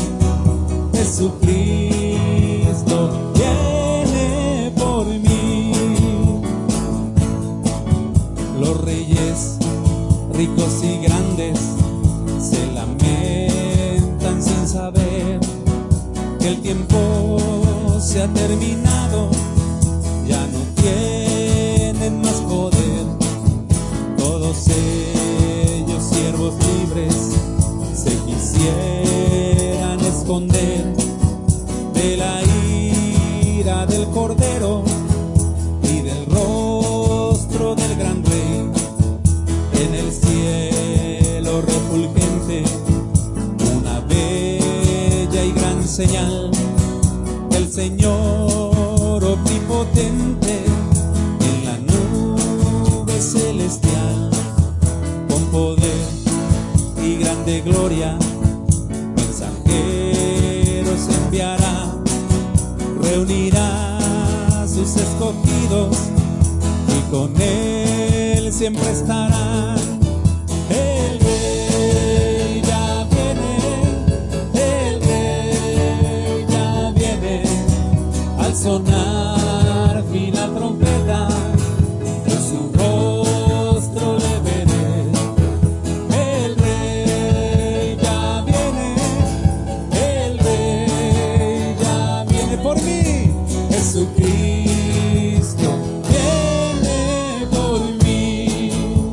Jesucristo viene por mí. Los reyes ricos y grandes se lamentan sin saber que el tiempo se ha terminado, ya no tienen más poder. Todos ellos, siervos libres, se quisieran esconder de la ira del Cordero y del rostro del gran Rey. En el cielo refulgente, una bella y gran señal del Señor omnipotente en la nube celestial. Con poder y grande gloria, mensajeros enviará, reunirá a sus escogidos y con él siempre estarán. El rey ya viene, el rey ya viene. Al sonar final trompeta, en su rostro le veré. El rey ya viene, el rey ya viene por mí. Jesucristo viene por mí.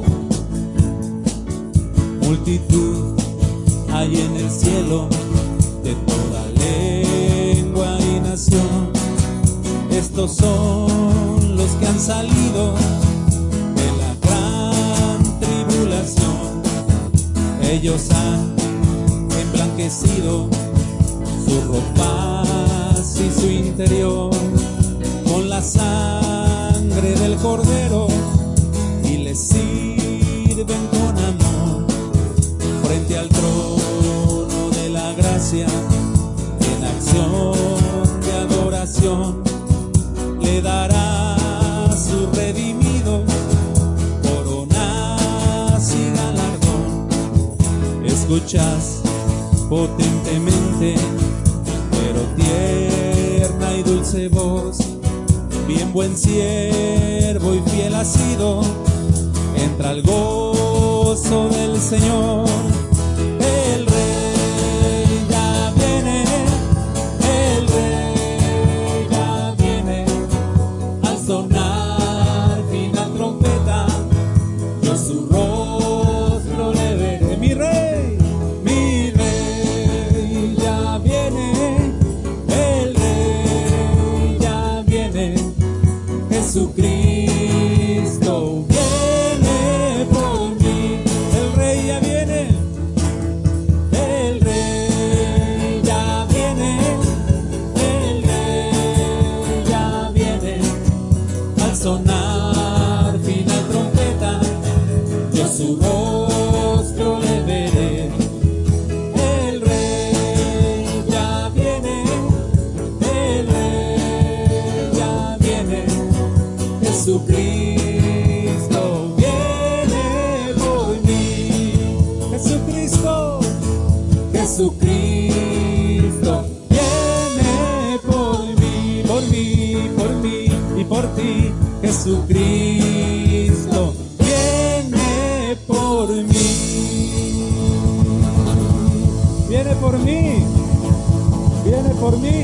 Multitud hay en el cielo, de toda lengua y nación. Estos son los que han salido de la gran tribulación. Ellos han emblanquecido sus ropas y su interior con la sangre del Cordero y les sirven con amor frente al trono de la gracia. En acción de adoración le dará a sus redimidos coronas y galardón. Escuchas potentemente, pero un buen siervo y fiel ha sido, entra al gozo del Señor. El Rey ya viene, el Rey ya viene, al sonar final trompeta, yo su rostro le veré. Mi Rey ya viene, el Rey ya viene, Jesucristo viene por mí. El Rey ya viene, el Rey ya viene, el Rey ya viene, al sonar final trompeta, yo su rostro le veré. El Rey ya viene, el Rey ya viene, Jesucristo viene por mí. Jesucristo, Jesucristo viene por mí, por mí, por mí y por ti. Jesucristo viene por mí. Viene por mí, viene por mí.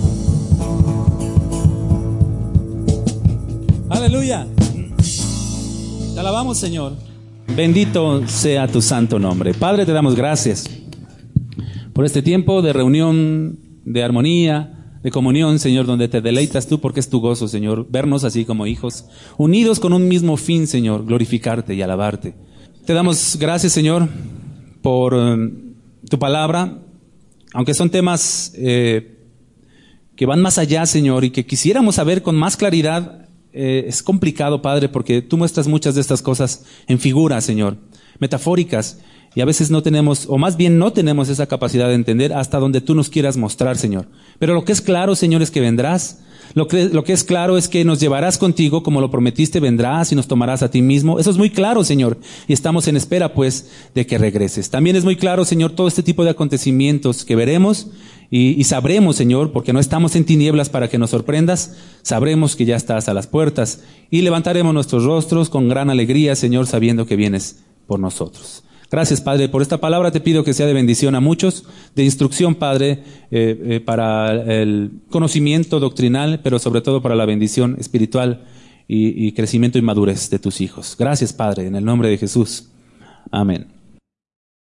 Aleluya. Te alabamos, Señor. Bendito sea tu santo nombre. Padre, te damos gracias por este tiempo de reunión, de armonía, de comunión, Señor, donde te deleitas tú porque es tu gozo, Señor, vernos así como hijos, unidos con un mismo fin, Señor, glorificarte y alabarte. Te damos gracias, Señor, por tu palabra, aunque son temas que van más allá, Señor, y que quisiéramos saber con más claridad. Es complicado, Padre, porque tú muestras muchas de estas cosas en figuras, Señor, metafóricas, y a veces no tenemos, o más bien no tenemos esa capacidad de entender hasta donde tú nos quieras mostrar, Señor. Pero lo que es claro, Señor, es que vendrás. Lo que es claro es que nos llevarás contigo, como lo prometiste, vendrás y nos tomarás a ti mismo. Eso es muy claro, Señor, y estamos en espera, pues, de que regreses. También es muy claro, Señor, todo este tipo de acontecimientos que veremos y sabremos, Señor, porque no estamos en tinieblas para que nos sorprendas, sabremos que ya estás a las puertas y levantaremos nuestros rostros con gran alegría, Señor, sabiendo que vienes por nosotros. Gracias, Padre, por esta palabra. Te pido que sea de bendición a muchos, de instrucción, Padre, para el conocimiento doctrinal, pero sobre todo para la bendición espiritual y crecimiento y madurez de tus hijos. Gracias, Padre, en el nombre de Jesús. Amén.